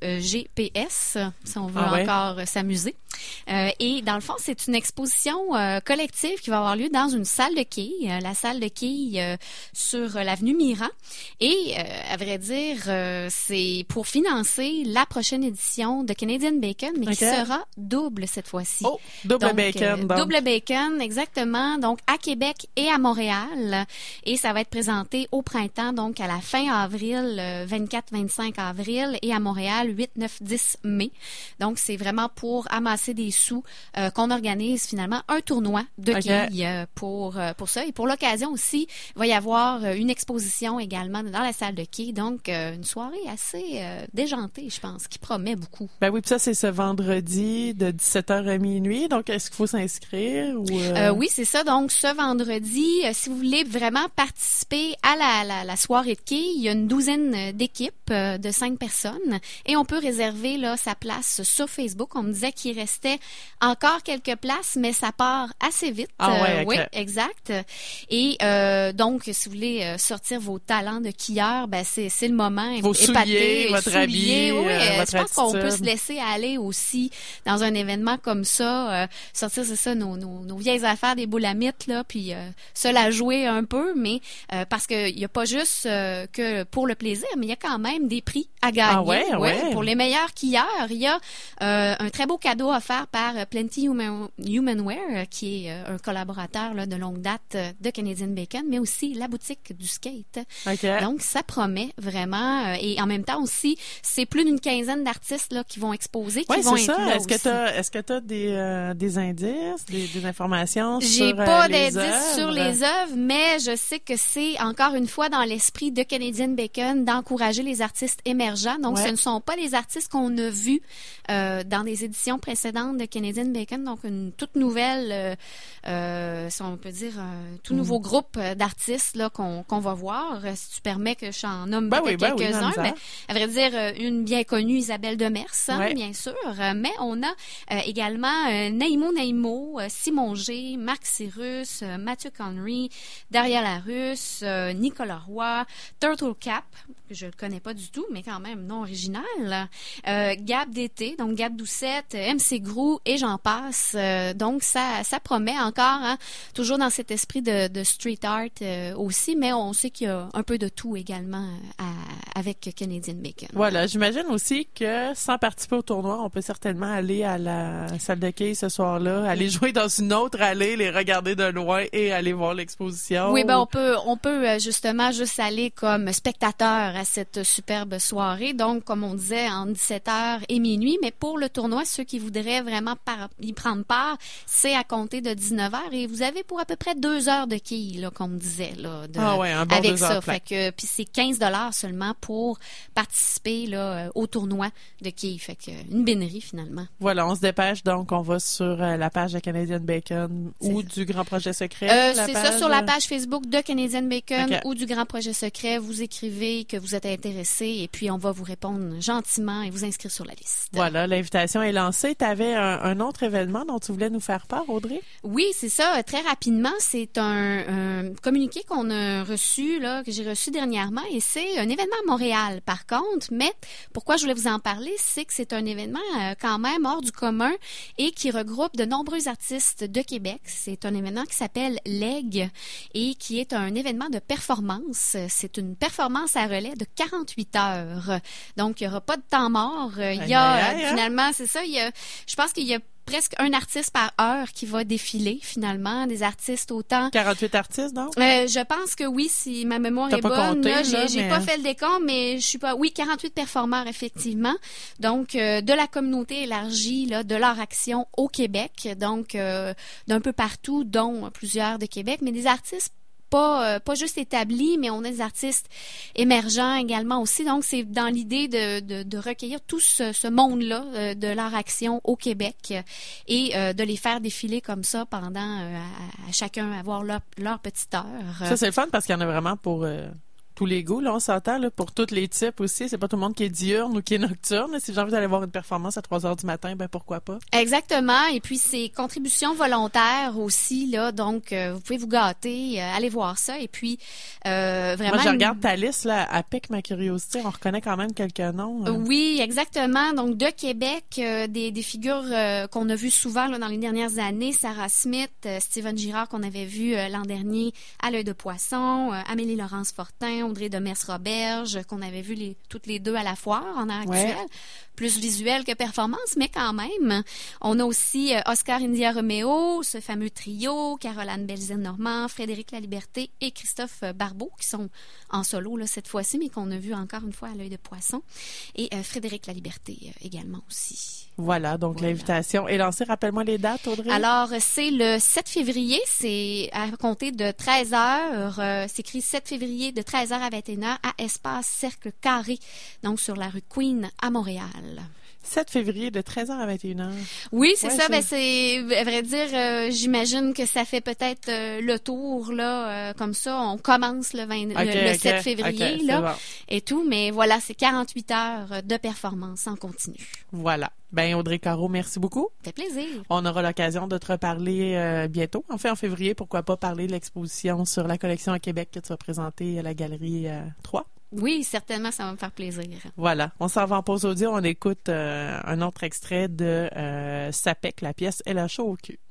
GPS, si on veut encore s'amuser. Et dans le fond, c'est une exposition collective qui va avoir lieu dans une salle de quilles, la salle de quilles sur l'avenue Mirand. Et à vrai dire, c'est pour financer la prochaine édition de Canadian Bacon, mais qui sera double cette fois-ci. Oh, double bacon. Double bacon, exactement. Donc à Québec et à Montréal. Et ça va être présenté au printemps, donc à la fin avril, 24-25 avril, et à Montréal, 8-9-10 mai. Donc, c'est vraiment pour amasser des sous qu'on organise finalement un tournoi de quilles pour ça. Et pour l'occasion aussi, il va y avoir une exposition également dans la salle de quilles. Donc, une soirée assez déjantée, je pense, qui promet beaucoup. Ben oui, puis ça, c'est ce vendredi de 17h à minuit. Donc, est-ce qu'il faut s'inscrire? Oui, c'est ça. Donc, ce vendredi, si vous voulez vraiment participer à la soirée de quilles, il y a une douzaine d'équipes de 5 personnes et on peut réserver là sa place sur Facebook. On me disait qu'il restait encore quelques places, mais ça part assez vite. Oui, exact. Et donc, si vous voulez sortir vos talents de quilleur, ben c'est le moment. Vos souliers, votre habit, je pense qu'on peut se laisser aller aussi dans un événement comme ça, sortir, c'est ça, nos vieilles affaires, des boules à mythes, là, puis se la jouer un peu, mais parce qu'il n'y a pas juste que pour le plaisir, mais il y a quand même des prix à gagner. Pour les meilleurs quilleurs, il y a un très beau cadeau offert par Plenty Humanwear, qui est un collaborateur là, de longue date de Canadian Bacon, mais aussi la boutique du skate. Donc, ça promet vraiment. Et en même temps aussi, c'est plus d'une quinzaine d'artistes là, qui vont exposer, qui vont être là aussi. Est-ce que tu as des indices, des informations sur J'ai pas d'indices sur les œuvres, mais je sais que c'est encore une fois dans l'esprit de Canadian Bacon d'encourager les artistes émergents. Donc, ce ne sont pas les artistes qu'on a vus dans des éditions précédentes de Canadian Bacon. Donc, une toute nouvelle, si on peut dire, tout nouveau groupe d'artistes là qu'on va voir. Si tu permets que j'en nomme quelques-uns, mais à vrai dire, une bien connue, Isabelle Demers, bien sûr. Mais on a également Naïmo, Simon G, Marc Cyrus, Mathieu Connery, Daria Larusse, Nicolas Roy, Turtle Cap, que je ne connais pas du tout, mais quand même non original, Gab d'été, donc Gab Doucette, MC Grou et j'en passe. Donc ça promet encore, hein, toujours dans cet esprit de street art aussi, mais on sait qu'il y a un peu de tout également avec Canadian Bacon. Voilà, j'imagine aussi que sans participer au tournoi, on peut certainement aller à la salle de quilles ce soir-là, aller jouer dans une autre allée, les regarder de loin et aller voir l'exposition. Oui, ben on peut justement juste aller comme spectateur à cette superbe soirée. Donc, comme on disait, entre 17h et minuit. Mais pour le tournoi, ceux qui voudraient vraiment y prendre part, c'est à compter de 19h. Et vous avez pour à peu près 2 heures de quilles, là, qu'on me disait, là, un bon avec 2 heures ça. Fait que, puis c'est 15$ seulement pour participer, là, au tournoi de quilles. Fait que, une bénérie, finalement. Voilà, on se dépêche. Donc, on va sur la page de Canadian Bacon ou du Grand Projet Secret. C'est ça, sur la page Facebook de Canadian Bacon ou du Grand Projet Secret. Vous écrivez que vous êtes intéressé et puis on va vous répondre gentiment et vous inscrire sur la liste. Voilà, l'invitation est lancée. Tu avais un autre événement dont tu voulais nous faire part, Audrey? Oui, c'est ça. Très rapidement, c'est un communiqué qu'on a reçu, là, que j'ai reçu dernièrement, et c'est un événement à Montréal, par contre. Mais pourquoi je voulais vous en parler, c'est que c'est un événement quand même hors du commun et qui regroupe de nombreux artistes de Québec. C'est un événement qui s'appelle l'EG et qui est un événement de performance. C'est une performance à relais de 48 heures. Donc, il n'y aura pas de temps mort. Il y a, finalement, c'est ça, je pense qu'il y a presque un artiste par heure qui va défiler, finalement, des artistes autant. 48 artistes, donc? Je pense que oui, si ma mémoire est bonne. J'ai pas fait le décompte, mais je suis pas. Oui, 48 performeurs, effectivement. Donc, de la communauté élargie, là, de leur action au Québec. Donc, d'un peu partout, dont plusieurs de Québec, mais des artistes pas juste établis, mais on a des artistes émergents également aussi. Donc, c'est dans l'idée de recueillir tout ce monde-là de leur action au Québec et de les faire défiler comme ça pendant à chacun avoir leur petite heure. Ça, c'est le fun parce qu'il y en a vraiment pour tous les goûts, là, on s'entend, là, pour tous les types aussi. C'est pas tout le monde qui est diurne ou qui est nocturne. Si j'ai envie d'aller voir une performance à 3 heures du matin, ben pourquoi pas? Exactement. Et puis, c'est contribution volontaire aussi, là. Donc, vous pouvez vous gâter, aller voir ça. Et puis, vraiment... Moi, je regarde ta liste, là, à pique ma curiosité. On reconnaît quand même quelques noms. Oui, exactement. Donc, de Québec, des figures qu'on a vues souvent là, dans les dernières années. Sarah Smith, Steven Girard, qu'on avait vu l'an dernier à l'Œil de Poisson, Amélie Laurence Fortin, Audrey Demers-Roberge, qu'on avait vu toutes les deux à la foire en art actuel. Plus visuel que performance, mais quand même. On a aussi Oscar India Romeo, ce fameux trio, Caroline Belzile-Normand, Frédéric Laliberté et Christophe Barbeau, qui sont en solo là, cette fois-ci, mais qu'on a vu encore une fois à l'Œil de Poisson. Et Frédéric Laliberté également aussi. Voilà, donc l'invitation est lancée. Rappelle-moi les dates, Audrey. Alors, c'est le 7 février, c'est à compter de 13h. C'est écrit 7 février de 13h à 21h à Espace Cercle Carré, donc sur la rue Queen à Montréal. 7 février de 13h à 21h. Oui, c'est ça. Ben, c'est, à vrai dire, j'imagine que ça fait peut-être le tour, là, comme ça. On commence le 7 février, là, bon. Et tout. Mais voilà, c'est 48 heures de performance en continu. Voilà. Ben, Audrey Carreau, merci beaucoup. Ça fait plaisir. On aura l'occasion de te reparler bientôt. En fait, en février, pourquoi pas parler de l'exposition sur la collection à Québec que tu vas présenter à la Galerie 3. Oui, certainement, ça va me faire plaisir. Voilà. On s'en va en pause audio. On écoute un autre extrait de Sapec, la pièce Elle a chaud au cul.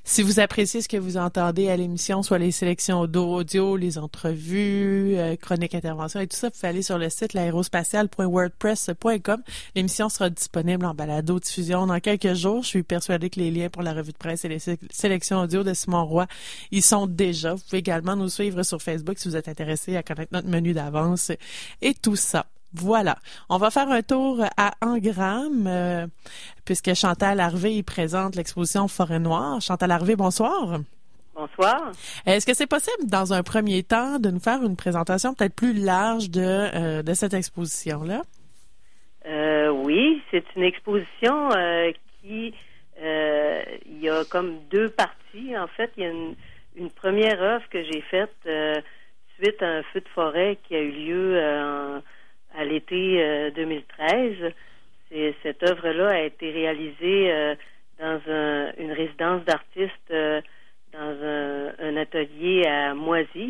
Si vous appréciez ce que vous entendez à l'émission, soit les sélections audio, les entrevues, chroniques, interventions et tout ça, vous pouvez aller sur le site l'aérospatiale.wordpress.com. L'émission sera disponible en balado-diffusion dans quelques jours. Je suis persuadée que les liens pour la revue de presse et les sélections audio de Simon Roy y sont déjà. Vous pouvez également nous suivre sur Facebook si vous êtes intéressé à connaître notre menu d'avance et tout ça. Voilà. On va faire un tour à Engram, puisque Chantal Harvey présente l'exposition Forêt Noire. Chantal Harvey, bonsoir. Bonsoir. Est-ce que c'est possible, dans un premier temps, de nous faire une présentation peut-être plus large de cette exposition-là? Oui, c'est une exposition qui... il y a comme deux parties. En fait, il y a une première œuvre que j'ai faite suite à un feu de forêt qui a eu lieu à l'été 2013. Cette œuvre-là a été réalisée dans une résidence d'artistes dans un atelier à Moisy.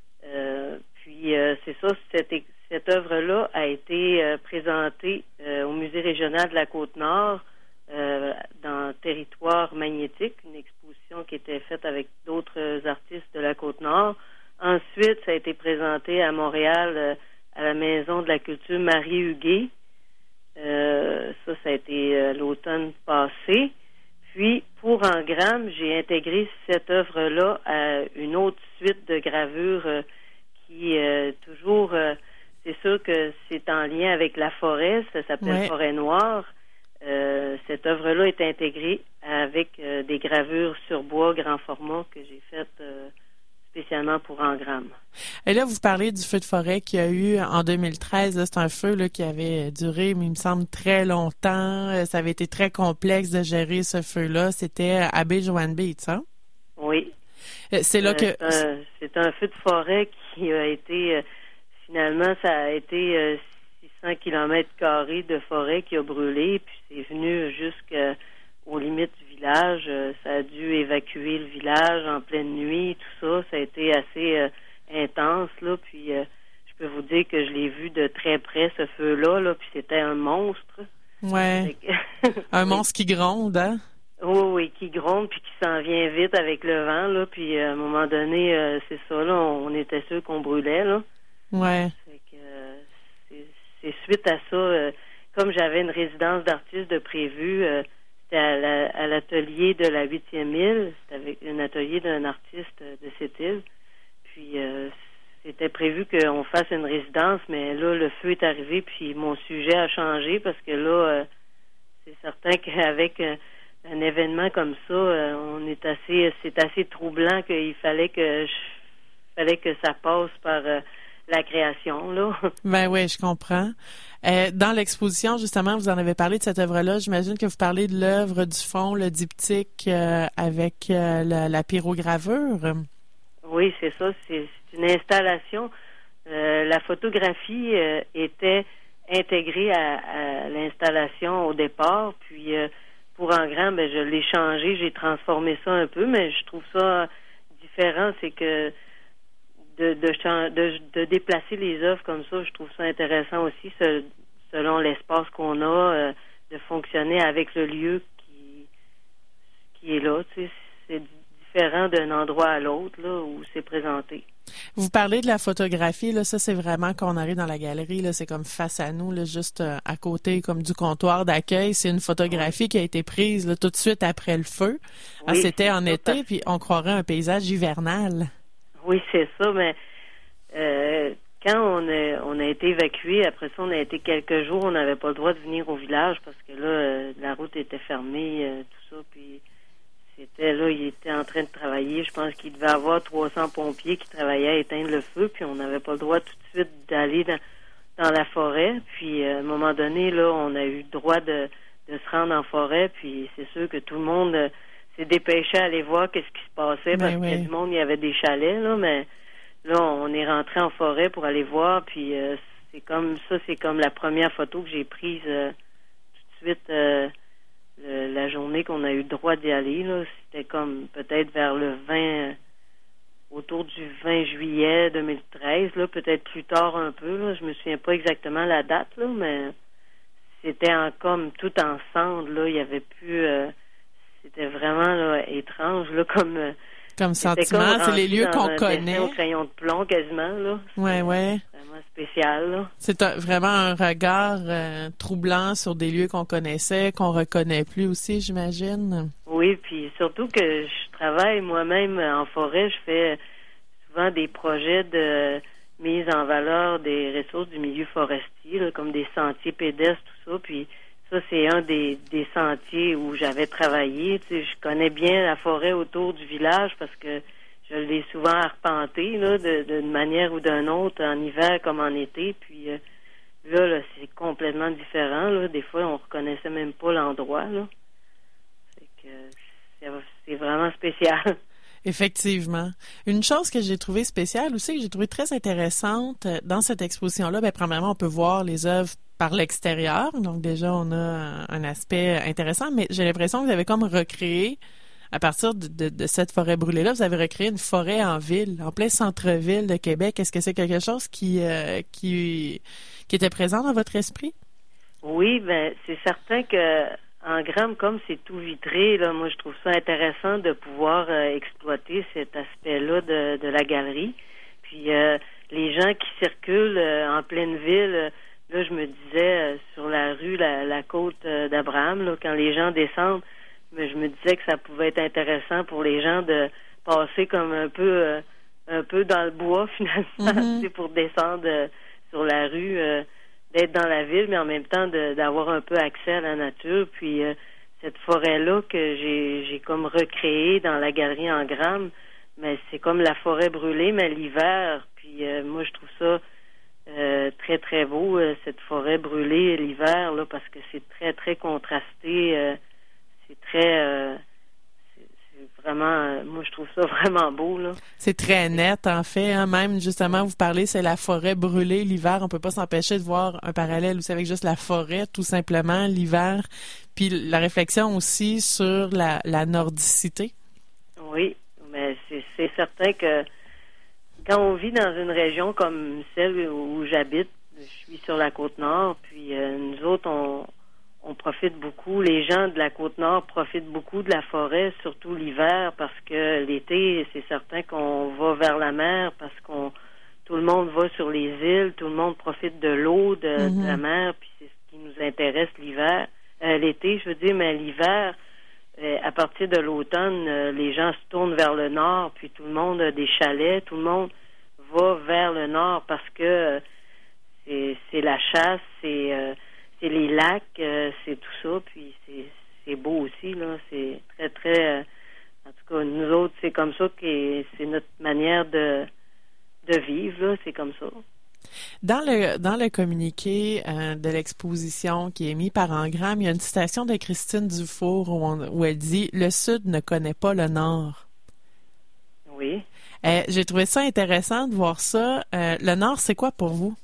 Puis c'est ça, cette œuvre-là a été présentée au Musée régional de la Côte-Nord dans Territoire magnétique, une exposition qui était faite avec d'autres artistes de la Côte-Nord. Ensuite, ça a été présenté à Montréal à la Maison de la culture Marie-Huguet. Ça a été l'automne passé. Puis, pour Engram, j'ai intégré cette œuvre-là à une autre suite de gravures qui, toujours, c'est sûr que c'est en lien avec la forêt, ça s'appelle Forêt Noire. Cette œuvre-là est intégrée avec des gravures sur bois grand format que j'ai faites spécialement pour Engram. Et là, vous parlez du feu de forêt qu'il y a eu en 2013. C'est un feu qui avait duré, mais il me semble, très longtemps. Ça avait été très complexe de gérer ce feu-là. C'était à Baie-Joanne-Beach, hein? Oui. C'est là que... C'est un feu de forêt qui a été... finalement, ça a été 600 km² de forêt qui a brûlé, puis c'est venu jusqu'aux limites du village. Ça a dû évacuer le village en pleine nuit, tout ça. Ça a été assez intense, là. Puis je peux vous dire que je l'ai vu de très près, ce feu-là, là, puis c'était un monstre. Ouais. Un monstre qui gronde, hein? Oui, qui gronde, puis qui s'en vient vite avec le vent, là. Puis à un moment donné, c'est ça, là, on était sûr qu'on brûlait, là. Ouais. Fait que, c'est suite à ça, comme j'avais une résidence d'artiste de prévu, c'était à l'atelier de la 8e île, c'était avec un atelier d'un artiste de cette île. Puis c'était prévu qu'on fasse une résidence, mais là, le feu est arrivé, puis mon sujet a changé parce que là, c'est certain qu'avec un événement comme ça, c'est assez troublant qu'il fallait que ça passe par la création, là. Ben oui, je comprends. Dans l'exposition, justement, vous en avez parlé de cette œuvre-là. J'imagine que vous parlez de l'œuvre du fond, le diptyque avec la pyrogravure. Oui, c'est ça. C'est une installation. La photographie était intégrée à l'installation au départ. Puis, pour Engram, je l'ai changé. J'ai transformé ça un peu, mais je trouve ça différent. C'est que de déplacer les œuvres comme ça, je trouve ça intéressant aussi, selon l'espace qu'on a, de fonctionner avec le lieu qui est là. Tu sais, c'est différent d'un endroit à l'autre là où c'est présenté. Vous parlez de la photographie, là, ça c'est vraiment quand on arrive dans la galerie, là, c'est comme face à nous, là, juste à côté comme du comptoir d'accueil. C'est une photographie qui a été prise là, tout de suite après le feu. Oui, c'était en été, puis on croirait un paysage hivernal. Oui, c'est ça, mais quand on a été évacué, après ça, on a été quelques jours, on n'avait pas le droit de venir au village parce que là, la route était fermée, tout ça, puis il était en train de travailler. Je pense qu'il devait avoir 300 pompiers qui travaillaient à éteindre le feu, puis on n'avait pas le droit tout de suite d'aller dans la forêt. Puis à un moment donné, là, on a eu le droit de se rendre en forêt, puis c'est sûr que tout le monde s'est dépêché à aller voir qu'est-ce qui se passait, parce qu'il y a du monde, il y avait des chalets, là, mais là, on est rentré en forêt pour aller voir, puis c'est comme la première photo que j'ai prise tout de suite la journée qu'on a eu le droit d'y aller, là. C'était comme peut-être vers le 20, autour du 20 juillet 2013, là, peut-être plus tard un peu, là. Je me souviens pas exactement la date, là, mais c'était comme tout ensemble, là. Il y avait plus... c'était vraiment là, étrange, là, comme sentiment, c'est les lieux qu'on connaît. Au crayon de plomb, quasiment, là. Ouais. Vraiment spécial, là. C'est vraiment un regard troublant sur des lieux qu'on connaissait, qu'on reconnaît plus aussi, j'imagine. Oui, puis surtout que je travaille moi-même en forêt, je fais souvent des projets de mise en valeur des ressources du milieu forestier, là, comme des sentiers pédestres, tout ça, puis ça, c'est un des sentiers où j'avais travaillé. Tu sais, je connais bien la forêt autour du village parce que je l'ai souvent arpenté, là, d'une manière ou d'une autre, en hiver comme en été. Puis là, c'est complètement différent. Là. Des fois, on reconnaissait même pas l'endroit. Là. Fait que c'est vraiment spécial. Effectivement. Une chose que j'ai trouvée spéciale aussi, que j'ai trouvée très intéressante dans cette exposition-là, premièrement, on peut voir les œuvres par l'extérieur. Donc déjà, on a un aspect intéressant, mais j'ai l'impression que vous avez comme recréé, à partir de cette forêt brûlée-là, vous avez recréé une forêt en ville, en plein centre-ville de Québec. Est-ce que c'est quelque chose qui était présent dans votre esprit? Oui, c'est certain que en Gram, comme c'est tout vitré, là, moi je trouve ça intéressant de pouvoir exploiter cet aspect-là de la galerie. Puis les gens qui circulent en pleine ville, là je me disais sur la rue, la côte d'Abraham, là, quand les gens descendent, je me disais que ça pouvait être intéressant pour les gens de passer comme un peu dans le bois finalement, pour descendre sur la rue. D'être dans la ville, mais en même temps d'avoir un peu accès à la nature. Puis cette forêt-là que j'ai comme recréée dans la galerie en Gram, mais c'est comme la forêt brûlée, mais l'hiver. Puis moi, je trouve ça très, très beau, cette forêt brûlée l'hiver, là, parce que c'est très, très contrasté. C'est très... vraiment, moi, je trouve ça vraiment beau, là. C'est très net, en fait. Hein? Même, justement, vous parlez, c'est la forêt brûlée l'hiver. On peut pas s'empêcher de voir un parallèle aussi avec juste la forêt, tout simplement, l'hiver. Puis la réflexion aussi sur la nordicité. Oui, mais c'est certain que quand on vit dans une région comme celle où j'habite, je suis sur la Côte-Nord, puis nous autres, on profite beaucoup, les gens de la Côte-Nord profitent beaucoup de la forêt, surtout l'hiver, parce que l'été, c'est certain qu'on va vers la mer, parce tout le monde va sur les îles, tout le monde profite de l'eau, de la mer, puis c'est ce qui nous intéresse l'été, je veux dire, mais l'hiver, à partir de l'automne, les gens se tournent vers le nord, puis tout le monde a des chalets, tout le monde va vers le nord, parce que c'est la chasse, c'est les lacs, c'est tout ça, puis c'est beau aussi, là, c'est très, très... en tout cas, nous autres, c'est comme ça que c'est notre manière de vivre, là, c'est comme ça. Dans le communiqué de l'exposition qui est mis par Engram, il y a une citation de Christine Dufour où elle dit « Le Sud ne connaît pas le Nord ». Oui. J'ai trouvé ça intéressant de voir ça. Le Nord, c'est quoi pour vous?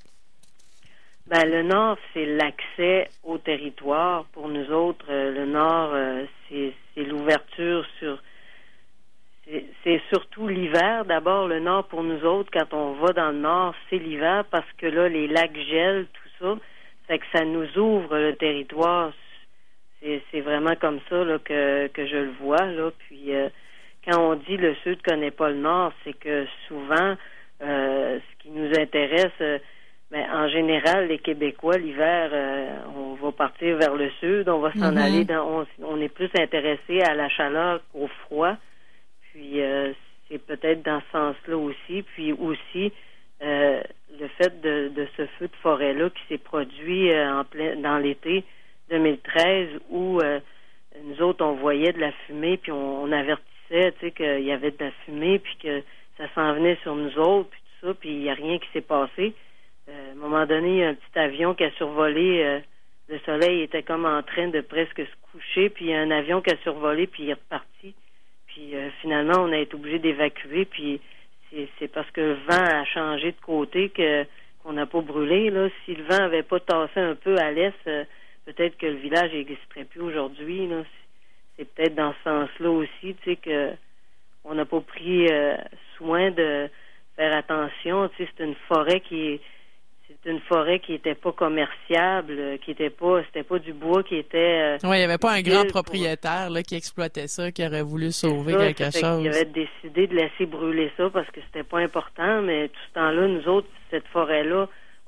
Le Nord, c'est l'accès au territoire. Pour nous autres, le Nord, c'est l'ouverture sur... C'est surtout l'hiver. D'abord, le Nord, pour nous autres, quand on va dans le Nord, c'est l'hiver parce que là, les lacs gèlent, tout ça. Fait que ça nous ouvre le territoire. C'est vraiment comme ça là, que je le vois. Là. Puis, quand on dit le Sud connaît pas le Nord, c'est que souvent, ce qui nous intéresse... en général, les Québécois, l'hiver, on va partir vers le sud, on va s'en aller on est plus intéressé à la chaleur qu'au froid. Puis c'est peut-être dans ce sens-là aussi. Puis aussi le fait de ce feu de forêt-là qui s'est produit dans l'été 2013 où nous autres, on voyait de la fumée, puis on avertissait, tu sais, qu'il y avait de la fumée, puis que ça s'en venait sur nous autres, puis tout ça, puis il n'y a rien qui s'est passé. À un moment donné, il y a un petit avion qui a survolé. Le soleil était comme en train de presque se coucher, puis il y a un avion qui a survolé, puis il est reparti. Puis finalement, on a été obligé d'évacuer, puis c'est parce que le vent a changé de côté qu'on n'a pas brûlé. Là. Si le vent n'avait pas tassé un peu à l'est, peut-être que le village n'existerait plus aujourd'hui. Là. C'est peut-être dans ce sens-là aussi, tu sais, que on n'a pas pris soin de faire attention. Tu sais, c'est une forêt qui est c'est une forêt qui était pas commerciable, c'était pas du bois qui était... oui, il n'y avait pas un grand propriétaire là, qui exploitait ça, qui aurait voulu sauver quelque chose. Il avait décidé de laisser brûler ça parce que c'était pas important, mais tout ce temps-là, nous autres, cette forêt-là,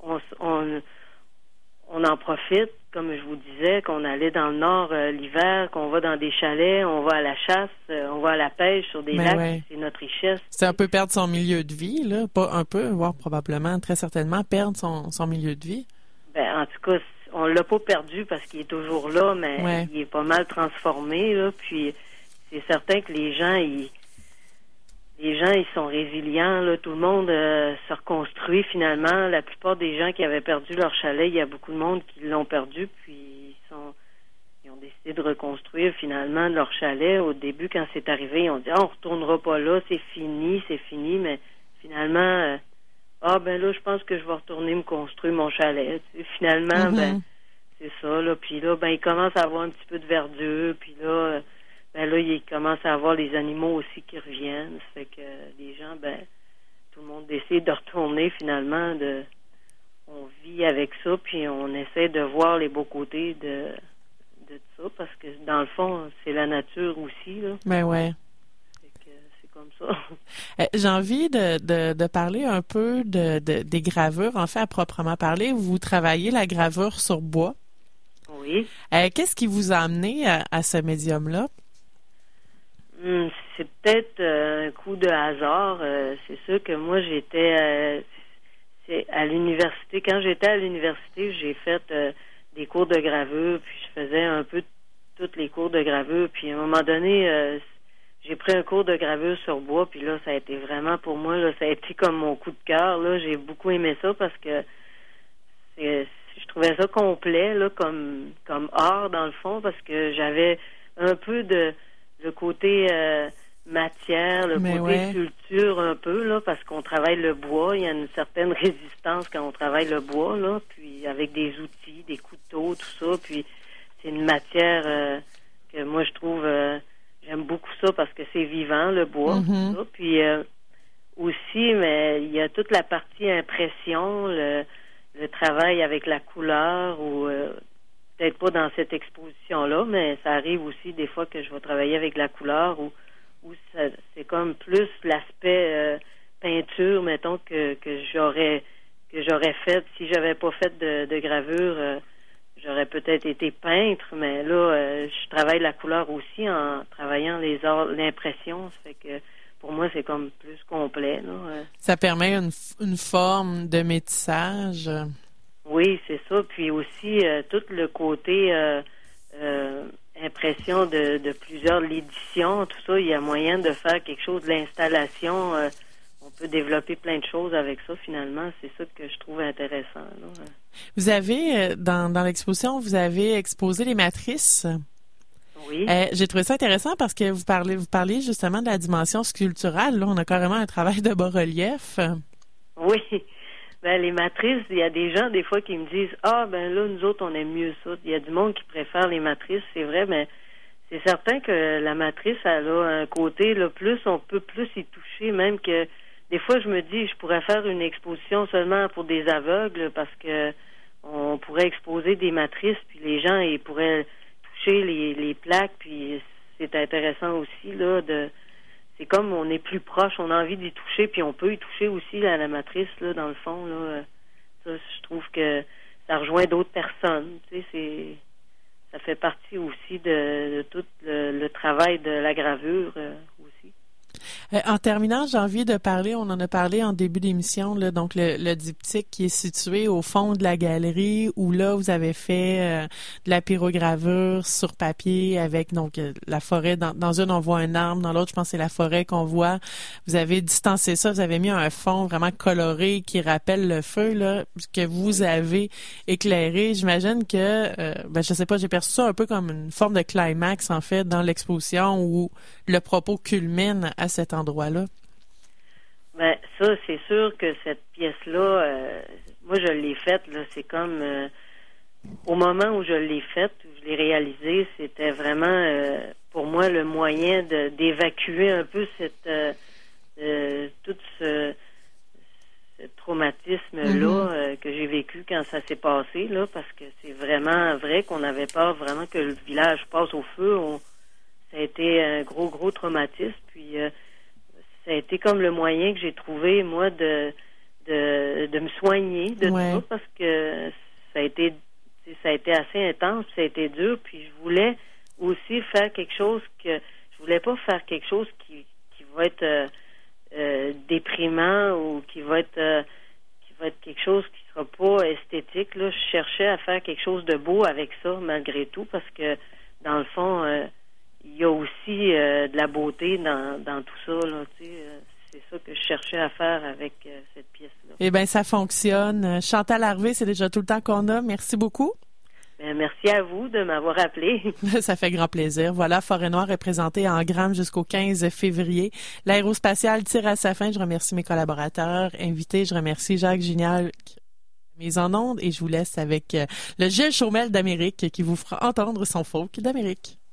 on en profite, comme je vous disais, qu'on allait dans le nord l'hiver, qu'on va dans des chalets, on va à la chasse, on va à la pêche sur des lacs, c'est notre richesse. C'est un peu perdre son milieu de vie, là, pas un peu, voire probablement, très certainement, perdre son milieu de vie. Ben, en tout cas, on l'a pas perdu parce qu'il est toujours là, mais il est pas mal transformé, là, puis c'est certain que les gens, ils sont résilients, là. Tout le monde se reconstruit finalement. La plupart des gens qui avaient perdu leur chalet, il y a beaucoup de monde qui l'ont perdu, puis ils ont décidé de reconstruire finalement leur chalet. Au début, quand c'est arrivé, ils ont dit on retournera pas là, c'est fini, mais finalement, ben là, je pense que je vais retourner me construire mon chalet. Finalement, ben c'est ça, là. Puis là, ben il commence à avoir un petit peu de verdure, puis là. Ben là, il commence à avoir les animaux aussi qui reviennent. Ça fait que les gens, tout le monde décide de retourner finalement. On vit avec ça, puis on essaie de voir les beaux côtés de ça, parce que dans le fond, c'est la nature aussi, là. Ben ouais. C'est comme ça. J'ai envie de parler un peu des gravures. En fait, à proprement parler, vous travaillez la gravure sur bois. Oui. Qu'est-ce qui vous a amené à ce médium-là? C'est peut-être un coup de hasard. C'est sûr que moi, j'étais à l'université. Quand j'étais à l'université, j'ai fait des cours de gravure, puis je faisais un peu tous les cours de gravure. Puis à un moment donné, j'ai pris un cours de gravure sur bois, puis là, ça a été vraiment pour moi, là, ça a été comme mon coup de cœur. Là, j'ai beaucoup aimé ça parce que je trouvais ça complet, là, comme art dans le fond, parce que j'avais un peu le côté matière, le côté culture un peu, là, parce qu'on travaille le bois, il y a une certaine résistance quand on travaille le bois, là, puis avec des outils, des couteaux, tout ça, puis c'est une matière que moi je trouve, j'aime beaucoup ça parce que c'est vivant, le bois, tout ça, puis aussi, mais il y a toute la partie impression, le travail avec la couleur, ou peut-être pas dans cette exposition-là, mais ça arrive aussi des fois que je vais travailler avec la couleur ou c'est comme plus l'aspect peinture, mettons, que j'aurais fait. Si j'avais pas fait de gravure, j'aurais peut-être été peintre, mais là, je travaille la couleur aussi en travaillant l'impression. Ça fait que pour moi, c'est comme plus complet, là. Ça permet une forme de métissage. Oui, c'est ça. Puis aussi, tout le côté impression de plusieurs l'édition, tout ça, il y a moyen de faire quelque chose de l'installation. On peut développer plein de choses avec ça, finalement. C'est ça que je trouve intéressant, là. Vous avez, dans l'exposition, vous avez exposé les matrices. Oui. J'ai trouvé ça intéressant parce que vous parliez justement de la dimension sculpturale. Là, on a carrément un travail de bas-relief. Oui. Ben, les matrices, il y a des gens, des fois, qui me disent « Ah, ben là, nous autres, on aime mieux ça. » Il y a du monde qui préfère les matrices, c'est vrai, mais c'est certain que la matrice, elle a un côté, là, on peut plus y toucher, même que des fois, je me dis, je pourrais faire une exposition seulement pour des aveugles, parce que on pourrait exposer des matrices, puis les gens, ils pourraient toucher les plaques, puis c'est intéressant aussi, là, c'est comme on est plus proche, on a envie d'y toucher, puis on peut y toucher aussi là, la matrice, là, dans le fond, là. Ça, je trouve que ça rejoint d'autres personnes. Tu sais, ça fait partie aussi de tout le travail de la gravure aussi. En terminant, j'ai envie de parler, on en a parlé en début d'émission, là, donc le diptyque qui est situé au fond de la galerie où là, vous avez fait de la pyrogravure sur papier avec donc la forêt. Dans une, on voit un arbre, dans l'autre, je pense que c'est la forêt qu'on voit. Vous avez distancé ça, vous avez mis un fond vraiment coloré qui rappelle le feu là que vous avez éclairé. J'imagine que, je sais pas, j'ai perçu ça un peu comme une forme de climax en fait dans l'exposition où le propos culmine à cet endroit-là. Ben ça, c'est sûr que cette pièce-là, moi je l'ai faite, là, c'est comme au moment où je l'ai faite, où je l'ai réalisée, c'était vraiment pour moi le moyen d'évacuer un peu toute cette traumatisme-là que j'ai vécu quand ça s'est passé, là, parce que c'est vraiment vrai qu'on avait peur vraiment que le village passe au feu. Ça a été un gros traumatisme. Puis ça a été comme le moyen que j'ai trouvé, moi, de me soigner de ça, parce que ça a été assez intense, ça a été dur. Puis je voulais aussi faire quelque chose je voulais pas faire quelque chose qui va être déprimant ou qui va être quelque chose qui sera pas esthétique. Là, je cherchais à faire quelque chose de beau avec ça, malgré tout, parce que dans le fond, il y a aussi de la beauté dans tout ça. Là, c'est ça que je cherchais à faire avec cette pièce-là. Eh bien, ça fonctionne. Chantal Harvey, c'est déjà tout le temps qu'on a. Merci beaucoup. Merci à vous de m'avoir appelé. Ça fait grand plaisir. Voilà, Forêt-Noire est présentée en grammes jusqu'au 15 février. L'aérospatiale tire à sa fin. Je remercie mes collaborateurs invités. Je remercie Jacques Ginial, mise en onde, et je vous laisse avec le Gilles Chaumel d'Amérique qui vous fera entendre son folk d'Amérique.